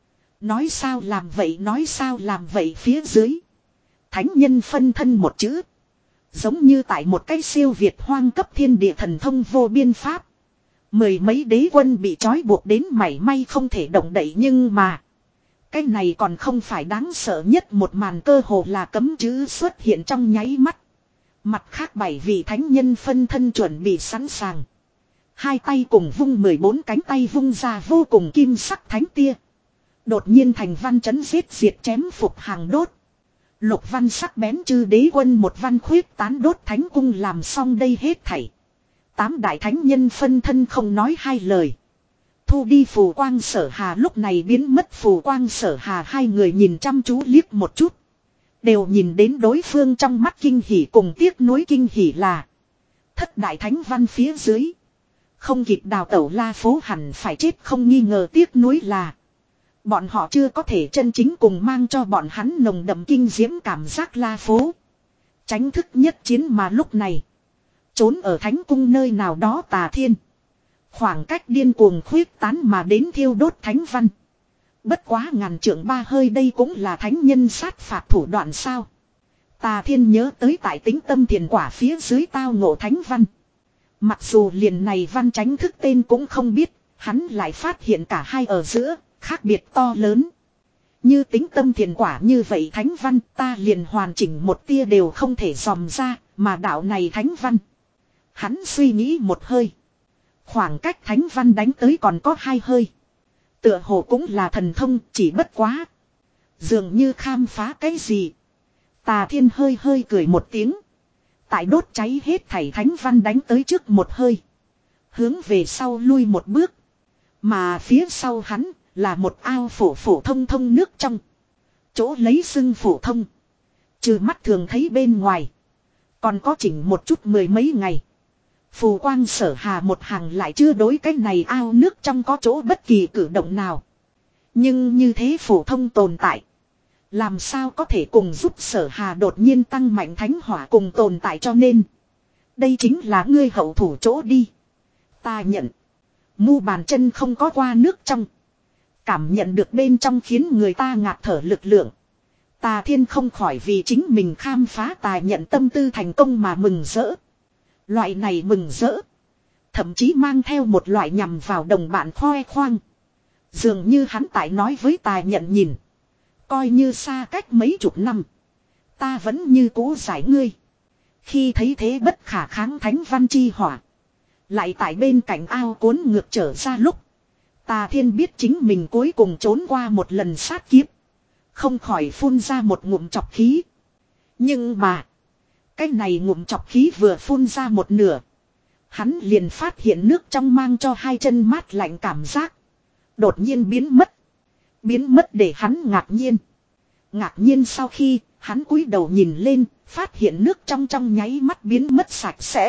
Nói sao làm vậy, nói sao làm vậy. Phía dưới. Thánh nhân phân thân một chữ. Giống như tại một cái siêu việt hoang cấp thiên địa thần thông vô biên pháp. Mười mấy đế quân bị trói buộc đến mảy may không thể động đậy, nhưng mà. Cái này còn không phải đáng sợ nhất một màn, cơ hồ là cấm chữ xuất hiện trong nháy mắt. Mặt khác bảy vị thánh nhân phân thân chuẩn bị sẵn sàng. Hai tay cùng vung, mười bốn cánh tay vung ra vô cùng kim sắc thánh tia. Đột nhiên thành văn chấn giết diệt chém phục hàng đốt. Lục văn sắc bén chư đế quân một văn khuyết tán đốt thánh cung. Làm xong đây hết thảy. Tám đại thánh nhân phân thân không nói hai lời. Thu đi phù quang Sở Hà, lúc này biến mất phù quang Sở Hà, hai người nhìn chăm chú liếc một chút. Đều nhìn đến đối phương trong mắt kinh hỉ cùng tiếc nuối. Kinh hỉ là thất đại thánh văn phía dưới. Không kịp đào tẩu La Phố hẳn phải chết không nghi ngờ. Tiếc nuối là bọn họ chưa có thể chân chính cùng mang cho bọn hắn nồng đậm kinh diễm cảm giác La Phố. Tránh thức nhất chiến mà lúc này. Trốn ở thánh cung nơi nào đó Tà Thiên. Khoảng cách điên cuồng khuyết tán mà đến thiêu đốt thánh văn. Bất quá ngàn trượng ba hơi, đây cũng là thánh nhân sát phạt thủ đoạn sao. Tà Thiên nhớ tới tại Tĩnh Tâm Thiền Quả phía dưới tao ngộ thánh văn. Mặc dù liền này văn tránh thức tên cũng không biết, hắn lại phát hiện cả hai ở giữa, khác biệt to lớn. Như Tĩnh Tâm Thiền Quả như vậy thánh văn, ta liền hoàn chỉnh một tia đều không thể dòm ra, mà đạo này thánh văn. Hắn suy nghĩ một hơi. Khoảng cách thánh văn đánh tới còn có hai hơi. Tựa hồ cũng là thần thông, chỉ bất quá. Dường như khám phá cái gì. Tà Thiên hơi hơi cười một tiếng. Tại đốt cháy hết thảy thánh văn đánh tới trước một hơi. Hướng về sau lui một bước. Mà phía sau hắn là một ao phổ phổ thông thông nước trong. Chỗ lấy xưng phổ thông. Trừ mắt thường thấy bên ngoài. Còn có chỉnh một chút mười mấy ngày. Phù quang Sở Hà một hàng lại chưa đối cái này ao nước trong có chỗ bất kỳ cử động nào. Nhưng như thế phổ thông tồn tại. Làm sao có thể cùng giúp Sở Hà đột nhiên tăng mạnh thánh hỏa cùng tồn tại, cho nên. Đây chính là ngươi hậu thủ chỗ đi. Ta nhận. Mu bàn chân không có qua nước trong. Cảm nhận được bên trong khiến người ta ngạt thở lực lượng. Tà Thiên không khỏi vì chính mình khám phá tài nhận tâm tư thành công mà mừng rỡ. Loại này mừng rỡ. Thậm chí mang theo một loại nhằm vào đồng bạn khoe khoang. Dường như hắn tại nói với tài nhận nhìn. Coi như xa cách mấy chục năm. Ta vẫn như cũ giải ngươi. Khi thấy thế bất khả kháng thánh văn chi hỏa. Lại tại bên cạnh ao cuốn ngược trở ra lúc. Tà Thiên biết chính mình cuối cùng trốn qua một lần sát kiếp. Không khỏi phun ra một ngụm chọc khí. Nhưng mà. Cái này ngụm chọc khí vừa phun ra một nửa. Hắn liền phát hiện nước trong mang cho hai chân mát lạnh cảm giác. Đột nhiên biến mất. Biến mất để hắn ngạc nhiên. Ngạc nhiên sau khi hắn cúi đầu nhìn lên. Phát hiện nước trong trong nháy mắt biến mất sạch sẽ.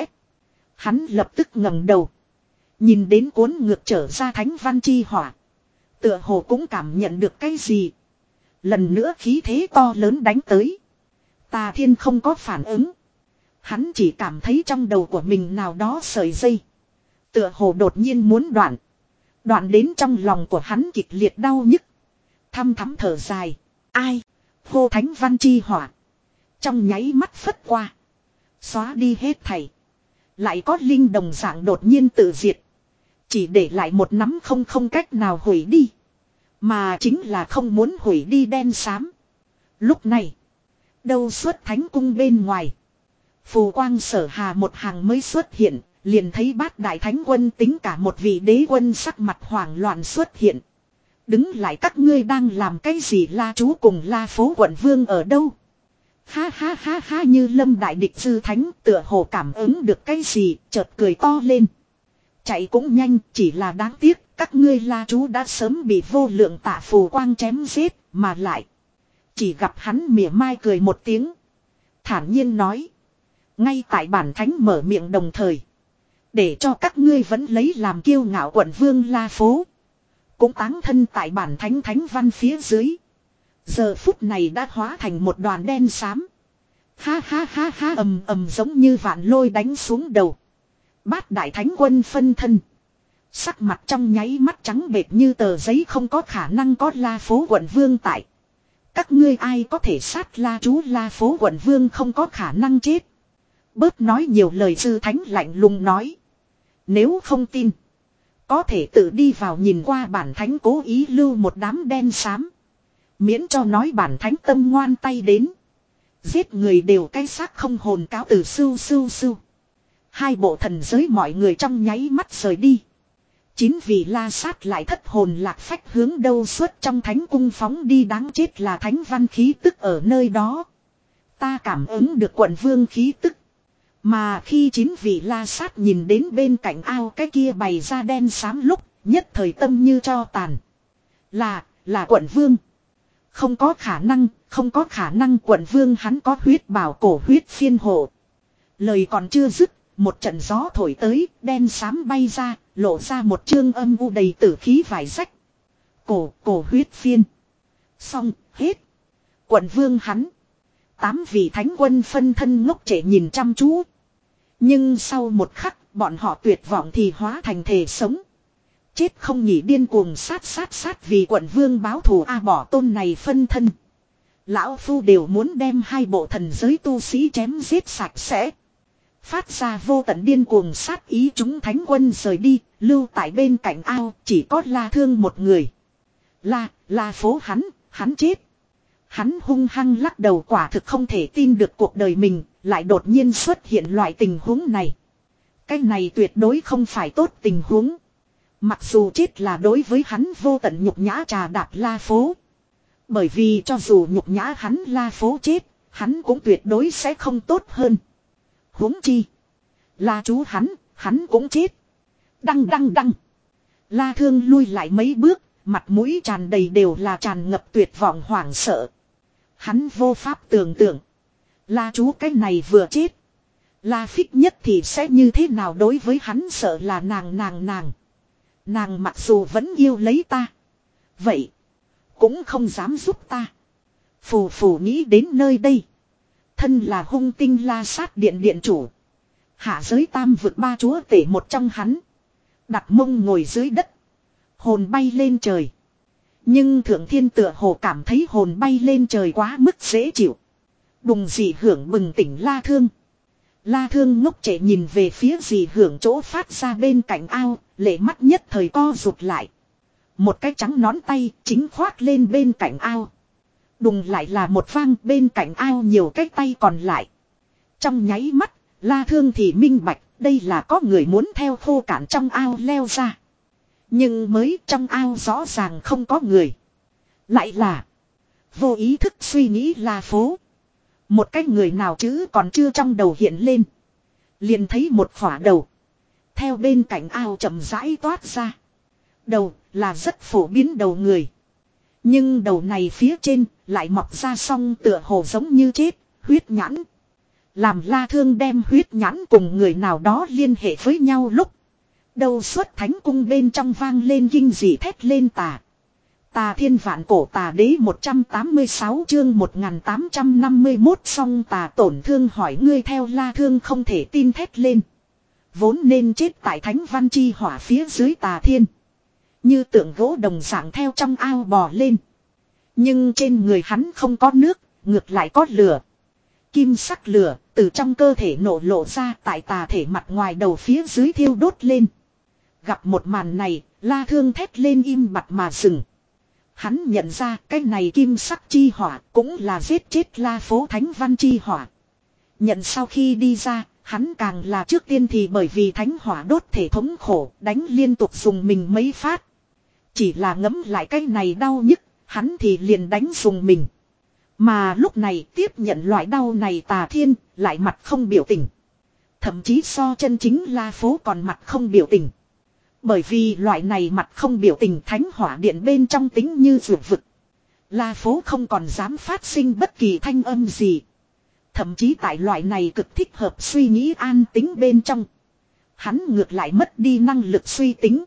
Hắn lập tức ngẩng đầu. Nhìn đến cuốn ngược trở ra thánh văn chi hỏa. Tựa hồ cũng cảm nhận được cái gì. Lần nữa khí thế to lớn đánh tới. Tà Thiên không có phản ứng. Hắn chỉ cảm thấy trong đầu của mình nào đó sợi dây. Tựa hồ đột nhiên muốn đoạn. Đoạn đến trong lòng của hắn kịch liệt đau nhức. Thăm thắm thở dài. Ai? Hô thánh văn chi hỏa. Trong nháy mắt phất qua. Xóa đi hết thảy. Lại có linh đồng dạng đột nhiên tự diệt. Chỉ để lại một nắm không không cách nào hủy đi. Mà chính là không muốn hủy đi đen xám. Lúc này. Đâu xuất thánh cung bên ngoài. Phù quang Sở Hà một hàng mới xuất hiện. Liền thấy bát đại thánh quân tính cả một vị đế quân sắc mặt hoảng loạn xuất hiện. Đứng lại, các ngươi đang làm cái gì? La Chú cùng La Phố quận vương ở đâu? Ha ha ha ha, như lâm đại địch sư thánh tựa hồ cảm ứng được cái gì, chợt cười to lên. Chạy cũng nhanh, chỉ là đáng tiếc, các ngươi La Chú đã sớm bị vô lượng tạ phù quang chém giết, mà lại. Chỉ gặp hắn mỉa mai cười một tiếng. Thản nhiên nói. Ngay tại bản thánh mở miệng đồng thời. Để cho các ngươi vẫn lấy làm kiêu ngạo quận vương La Phố. Cũng táng thân tại bản thánh thánh văn phía dưới. Giờ phút này đã hóa thành một đoàn đen xám. Ha ha ha ha, ầm ầm giống như vạn lôi đánh xuống đầu. Bát đại thánh quân phân thân. Sắc mặt trong nháy mắt trắng bệch như tờ giấy, không có khả năng có La Phố quận vương tại. Các ngươi ai có thể sát La Chú? La Phố quận vương không có khả năng chết. Bớt nói nhiều lời, sư thánh lạnh lùng nói. Nếu không tin, có thể tự đi vào nhìn qua bản thánh cố ý lưu một đám đen xám. Miễn cho nói bản thánh tâm ngoan tay đến. Giết người đều cái xác không hồn, cáo từ sưu sưu sưu. Hai bộ thần giới mọi người trong nháy mắt rời đi. Chín vị la sát lại thất hồn lạc phách hướng đâu xuất trong thánh cung phóng đi, đáng chết là thánh văn khí tức ở nơi đó. Ta cảm ứng được quận vương khí tức. Mà khi chín vị la sát nhìn đến bên cạnh ao cái kia bày ra đen xám lúc, nhất thời tâm như cho tàn. Là, là quận vương. Không có khả năng, không có khả năng quận vương hắn có huyết bảo cổ huyết phiên hộ. Lời còn chưa dứt, một trận gió thổi tới, đen xám bay ra, lộ ra một chương âm u đầy tử khí vải rách. Cổ, cổ huyết phiên. Xong, hết. Quận vương hắn. Tám vị thánh quân phân thân ngốc trệ nhìn chăm chú. Nhưng sau một khắc, bọn họ tuyệt vọng thì hóa thành thể sống. Chết không nhỉ, điên cuồng sát sát sát vì quận vương báo thù a bỏ tôn này phân thân. Lão phu đều muốn đem hai bộ thần giới tu sĩ chém giết sạch sẽ. Phát ra vô tận điên cuồng sát ý, chúng thánh quân rời đi, lưu tại bên cạnh ao, chỉ có La Thương một người. La, La phố hắn, hắn chết. Hắn hung hăng lắc đầu, quả thực không thể tin được cuộc đời mình, lại đột nhiên xuất hiện loại tình huống này. Cái này tuyệt đối không phải tốt tình huống. Mặc dù chết là đối với hắn vô tận nhục nhã trà đạp La phố. Bởi vì cho dù nhục nhã hắn La phố chết, hắn cũng tuyệt đối sẽ không tốt hơn. Huống chi. La chú hắn, hắn cũng chết. Đăng đăng đăng. La Thương lui lại mấy bước, mặt mũi tràn đầy đều là tràn ngập tuyệt vọng hoảng sợ. Hắn vô pháp tưởng tượng. La chú cái này vừa chết. La Phích nhất thì sẽ như thế nào đối với hắn, sợ là nàng nàng nàng. Nàng mặc dù vẫn yêu lấy ta. Vậy. Cũng không dám giúp ta. Phù phù nghĩ đến nơi đây. Thân là hung tinh La Sát điện điện chủ. Hạ giới tam vực ba chúa tể một trong hắn. Đặt mông ngồi dưới đất. Hồn bay lên trời. Nhưng thượng thiên tựa hồ cảm thấy hồn bay lên trời quá mức dễ chịu. Đùng dị hưởng bừng tỉnh La Thương. La Thương ngốc trệ nhìn về phía dị hưởng chỗ phát ra bên cạnh ao, lệ mắt nhất thời co rụt lại. Một cái trắng nón tay chính khoác lên bên cạnh ao. Đùng lại là một vang, bên cạnh ao nhiều cái tay còn lại. Trong nháy mắt, La Thương thì minh bạch, đây là có người muốn theo khô cạn trong ao leo ra. Nhưng mới trong ao rõ ràng không có người. Lại là vô ý thức suy nghĩ La phố. Một cái người nào chứ còn chưa trong đầu hiện lên. Liền thấy một khỏa đầu. Theo bên cạnh ao chậm rãi toát ra. Đầu là rất phổ biến đầu người. Nhưng đầu này phía trên lại mọc ra song tựa hồ giống như chết, huyết nhãn. Làm La Thương đem huyết nhãn cùng người nào đó liên hệ với nhau lúc. Đầu xuất thánh cung bên trong vang lên kinh dị thét lên tà. Tà thiên vạn cổ tà đế một trăm tám mươi sáu chương một nghìn tám trăm năm mươi mốt song tà tổn thương hỏi ngươi theo La Thương không thể tin thét lên. Vốn nên chết tại thánh văn chi hỏa phía dưới tà thiên. Như tượng gỗ đồng dạng theo trong ao bò lên. Nhưng trên người hắn không có nước, ngược lại có lửa. Kim sắc lửa từ trong cơ thể nổ lộ ra tại tà thể mặt ngoài đầu phía dưới thiêu đốt lên. Gặp một màn này, La Thương thét lên im bặt mà dừng. Hắn nhận ra cái này kim sắc chi hỏa cũng là giết chết La phố thánh văn chi hỏa. Nhận sau khi đi ra, hắn càng là trước tiên thì bởi vì thánh hỏa đốt thể thống khổ, đánh liên tục dùng mình mấy phát. Chỉ là ngấm lại cái này đau nhức, hắn thì liền đánh dùng mình. Mà lúc này tiếp nhận loại đau này tà thiên, lại mặt không biểu tình. Thậm chí so chân chính La phố còn mặt không biểu tình. Bởi vì loại này mặt không biểu tình thánh hỏa điện bên trong tính như vượt vực. La phố không còn dám phát sinh bất kỳ thanh âm gì. Thậm chí tại loại này cực thích hợp suy nghĩ an tính bên trong. Hắn ngược lại mất đi năng lực suy tính.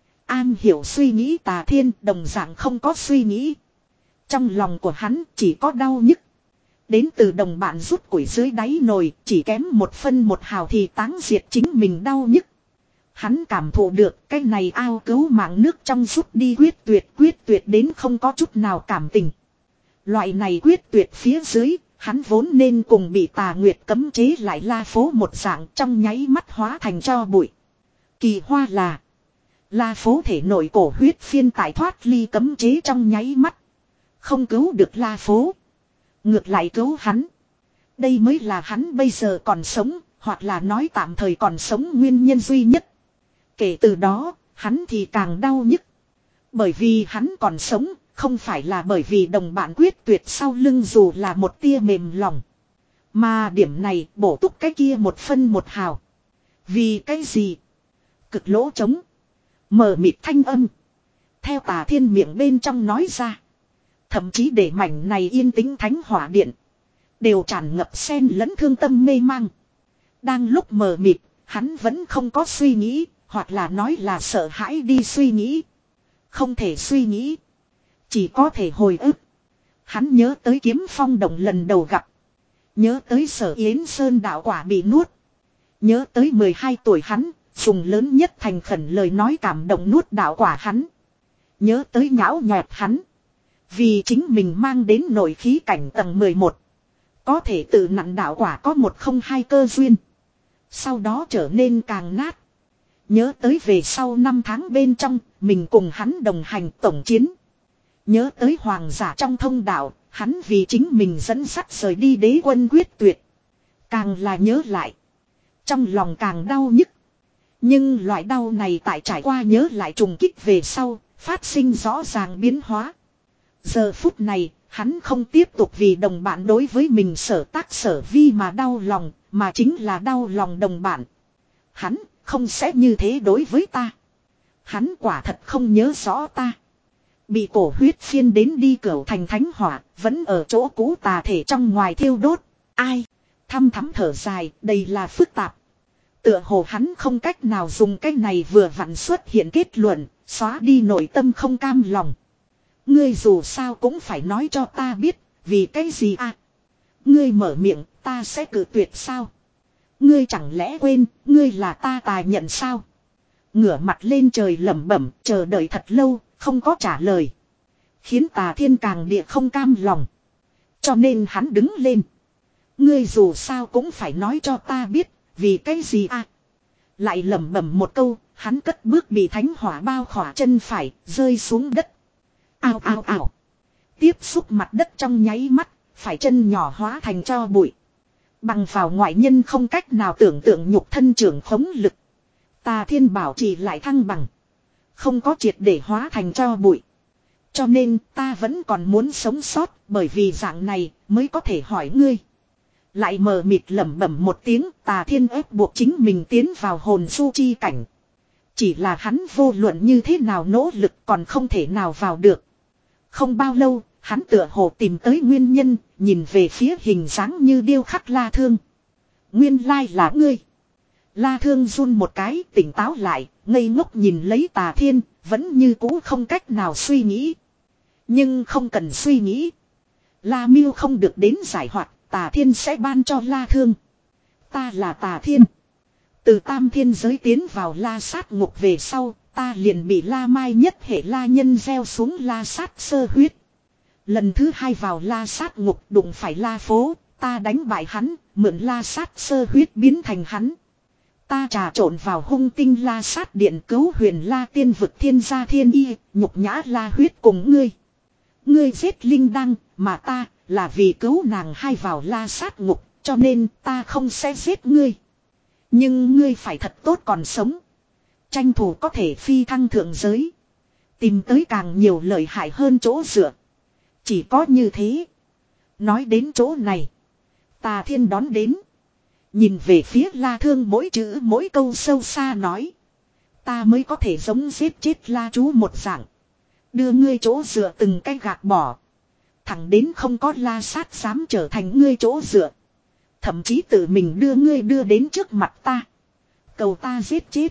An hiểu suy nghĩ tà thiên đồng dạng không có suy nghĩ. Trong lòng của hắn chỉ có đau nhức. Đến từ đồng bạn rút củi dưới đáy nồi chỉ kém một phân một hào thì táng diệt chính mình đau nhức. Hắn cảm thụ được cái này ao cứu mạng nước trong rút đi quyết tuyệt quyết tuyệt đến không có chút nào cảm tình. Loại này quyết tuyệt phía dưới, hắn vốn nên cùng bị tà nguyệt cấm chế lại La phố một dạng trong nháy mắt hóa thành cho bụi. Kỳ hoa là La phố thể nội cổ huyết phiên tại thoát ly cấm chế trong nháy mắt. Không cứu được La phố. Ngược lại cứu hắn. Đây mới là hắn bây giờ còn sống, hoặc là nói tạm thời còn sống nguyên nhân duy nhất. Kể từ đó, hắn thì càng đau nhức. Bởi vì hắn còn sống, không phải là bởi vì đồng bạn quyết tuyệt sau lưng dù là một tia mềm lòng. Mà điểm này bổ túc cái kia một phân một hào. Vì cái gì? Cực lỗ trống. Mờ mịt thanh âm. Theo Tà Thiên miệng bên trong nói ra. Thậm chí để mảnh này yên tĩnh thánh hỏa điện. Đều tràn ngập xen lẫn thương tâm mê mang. Đang lúc mờ mịt, hắn vẫn không có suy nghĩ, hoặc là nói là sợ hãi đi suy nghĩ. Không thể suy nghĩ. Chỉ có thể hồi ức. Hắn nhớ tới Kiếm Phong Động lần đầu gặp. Nhớ tới Sở Yến Sơn đạo quả bị nuốt. Nhớ tới mười hai tuổi hắn, dùng lớn nhất thành khẩn lời nói cảm động nuốt đạo quả hắn. Nhớ tới nhão nhẹt hắn. Vì chính mình mang đến nội khí cảnh tầng mười một. Có thể tự nặn đạo quả có một không hai cơ duyên. Sau đó trở nên càng nát. Nhớ tới về sau năm tháng bên trong, mình cùng hắn đồng hành tổng chiến. Nhớ tới hoàng giả trong thông đạo, hắn vì chính mình dẫn sắt rời đi đế quân quyết tuyệt. Càng là nhớ lại. Trong lòng càng đau nhức. Nhưng loại đau này tại trải qua nhớ lại trùng kích về sau, phát sinh rõ ràng biến hóa. Giờ phút này, hắn không tiếp tục vì đồng bạn đối với mình sở tác sở vi mà đau lòng, mà chính là đau lòng đồng bạn. Hắn không sẽ như thế đối với ta. Hắn quả thật không nhớ rõ ta. Bị cổ huyết phiên đến đi cửu thành thánh hỏa, vẫn ở chỗ cũ tà thể trong ngoài thiêu đốt. Ai? Thăm thắm thở dài, đây là phức tạp. Tựa hồ hắn không cách nào dùng cái này vừa vặn xuất hiện kết luận, xóa đi nội tâm không cam lòng. Ngươi dù sao cũng phải nói cho ta biết, vì cái gì à? Ngươi mở miệng, ta sẽ cự tuyệt sao? Ngươi chẳng lẽ quên, ngươi là ta tài nhận sao? Ngửa mặt lên trời lẩm bẩm, chờ đợi thật lâu, không có trả lời. Khiến Tà Thiên càng địa không cam lòng. Cho nên hắn đứng lên. Ngươi dù sao cũng phải nói cho ta biết, vì cái gì à? Lại lẩm bẩm một câu, hắn cất bước bị thánh hỏa bao khỏa chân phải, rơi xuống đất. Ao ao ao. Tiếp xúc mặt đất trong nháy mắt, phải chân nhỏ hóa thành tro bụi. Bằng vào ngoại nhân không cách nào tưởng tượng nhục thân trưởng khống lực. Tà Thiên bảo trì lại thăng bằng. Không có triệt để hóa thành tro bụi. Cho nên ta vẫn còn muốn sống sót, bởi vì dạng này mới có thể hỏi ngươi. Lại mờ mịt lẩm bẩm một tiếng, Tà Thiên ép buộc chính mình tiến vào hồn su chi cảnh. Chỉ là hắn vô luận như thế nào nỗ lực còn không thể nào vào được. Không bao lâu, hắn tựa hồ tìm tới nguyên nhân, nhìn về phía hình dáng như điêu khắc La Thương. Nguyên lai là ngươi. La Thương run một cái, tỉnh táo lại, ngây ngốc nhìn lấy Tà Thiên, vẫn như cũ không cách nào suy nghĩ. Nhưng không cần suy nghĩ. La Miêu không được đến giải hoạt, Tà Thiên sẽ ban cho La Thương. Ta là Tà Thiên. Từ tam thiên giới tiến vào La Sát ngục về sau, ta liền bị La Mai nhất hệ La Nhân gieo xuống La Sát sơ huyết. Lần thứ hai vào La Sát ngục đụng phải La Phố, ta đánh bại hắn, mượn La Sát sơ huyết biến thành hắn. Ta trà trộn vào hung tinh La Sát điện cứu huyền La tiên vực thiên gia thiên y, nhục nhã La huyết cùng ngươi. Ngươi giết Linh Đăng, mà ta là vì cứu nàng hai vào La Sát ngục, cho nên ta không sẽ giết ngươi. Nhưng ngươi phải thật tốt còn sống. Tranh thủ có thể phi thăng thượng giới. Tìm tới càng nhiều lợi hại hơn chỗ dựa. Chỉ có như thế. Nói đến chỗ này. Tà Thiên đón đến. Nhìn về phía La Thương mỗi chữ mỗi câu sâu xa nói. Ta mới có thể giống giết chết La Chú một dạng. Đưa ngươi chỗ dựa từng cái gạt bỏ. Thẳng đến không có La Sát dám trở thành ngươi chỗ dựa. Thậm chí tự mình đưa ngươi đưa đến trước mặt ta. Cầu ta giết chết.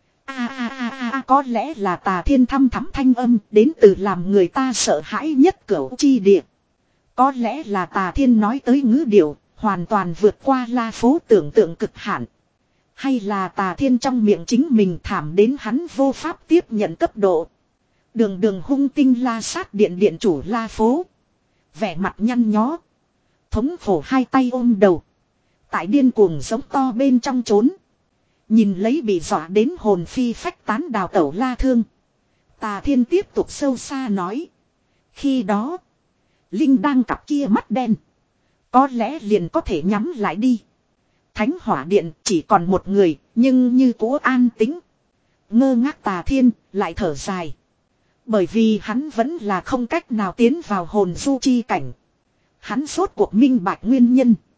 A a a a a có lẽ là Tà Thiên thăm thắm thanh âm đến từ làm người ta sợ hãi nhất cửu chi địa. Có lẽ là Tà Thiên nói tới ngữ điệu, hoàn toàn vượt qua La Phố tưởng tượng cực hạn. Hay là Tà Thiên trong miệng chính mình thảm đến hắn vô pháp tiếp nhận cấp độ. Đường đường hung tinh La Sát điện điện chủ La Phố. Vẻ mặt nhăn nhó. Thống khổ hai tay ôm đầu. Tại điên cuồng giống to bên trong trốn. Nhìn lấy bị dọa đến hồn phi phách tán đào tẩu La Thương. Tà Thiên tiếp tục sâu xa nói. Khi đó. Linh đang cặp kia mắt đen. Có lẽ liền có thể nhắm lại đi. Thánh hỏa điện chỉ còn một người. Nhưng như cũ an tĩnh. Ngơ ngác Tà Thiên lại thở dài. Bởi vì hắn vẫn là không cách nào tiến vào hồn du chi cảnh. Hắn sốt cuộc minh bạch nguyên nhân.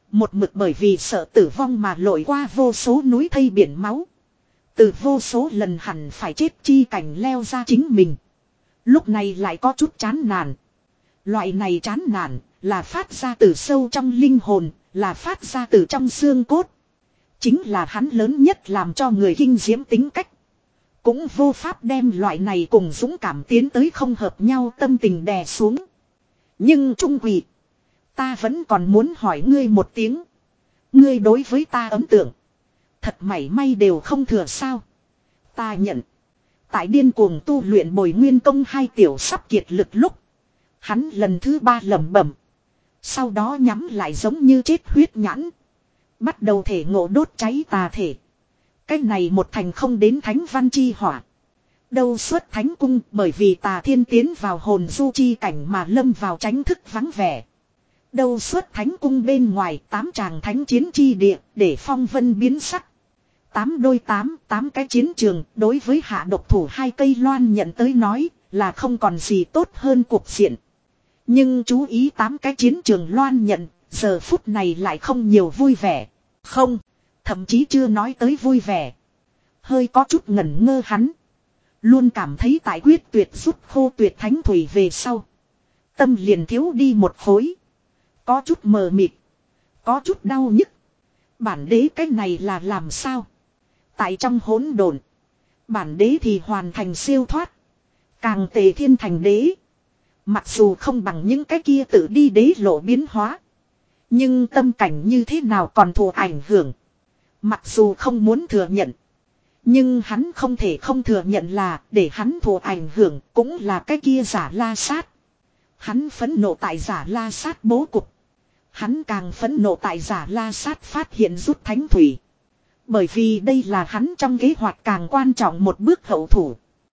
Một mực bởi vì sợ tử vong mà lội qua vô số núi thây biển máu. Từ vô số lần hẳn phải chết chi cảnh leo ra chính mình. Lúc này lại có chút chán nản. Loại này chán nản là phát ra từ sâu trong linh hồn, là phát ra từ trong xương cốt. Chính là hắn lớn nhất làm cho người kinh diễm tính cách. Cũng vô pháp đem loại này cùng dũng cảm tiến tới không hợp nhau tâm tình đè xuống. Nhưng trung quỷ, ta vẫn còn muốn hỏi ngươi một tiếng. Ngươi đối với ta ấn tượng thật mảy may đều không thừa sao? Ta nhận. Tại điên cuồng tu luyện Bồi Nguyên Công hai tiểu sắp kiệt lực lúc, hắn lần thứ ba lẩm bẩm. Sau đó nhắm lại giống như chết huyết nhãn. Bắt đầu thể ngộ đốt cháy tà thể. Cái này một thành không đến thánh văn chi hỏa. Đâu xuất thánh cung bởi vì tà thiên tiến vào hồn du chi cảnh mà lâm vào tránh thức vắng vẻ. Đâu xuất thánh cung bên ngoài tám tràng thánh chiến chi địa để phong vân biến sắc. Tám đôi tám, tám cái chiến trường đối với hạ độc thủ hai cây loan nhận tới nói là không còn gì tốt hơn cuộc diện. Nhưng chú ý tám cái chiến trường loan nhận, giờ phút này lại không nhiều vui vẻ. Không, thậm chí chưa nói tới vui vẻ. Hơi có chút ngẩn ngơ hắn. Luôn cảm thấy tại quyết tuyệt rút khô tuyệt thánh thủy về sau. Tâm liền thiếu đi một khối. Có chút mờ mịt. Có chút đau nhức. Bản đế cái này là làm sao? Tại trong hỗn độn, bản đế thì hoàn thành siêu thoát. Càng tề thiên thành đế. Mặc dù không bằng những cái kia tự đi đế lộ biến hóa. Nhưng tâm cảnh như thế nào còn thụ ảnh hưởng. Mặc dù không muốn thừa nhận. Nhưng hắn không thể không thừa nhận là để hắn thụ ảnh hưởng cũng là cái kia giả la sát. Hắn phẫn nộ tại giả la sát bố cục. Hắn càng phẫn nộ tại giả la sát phát hiện rút thánh thủy. Bởi vì đây là hắn trong kế hoạch càng quan trọng một bước hậu thủ.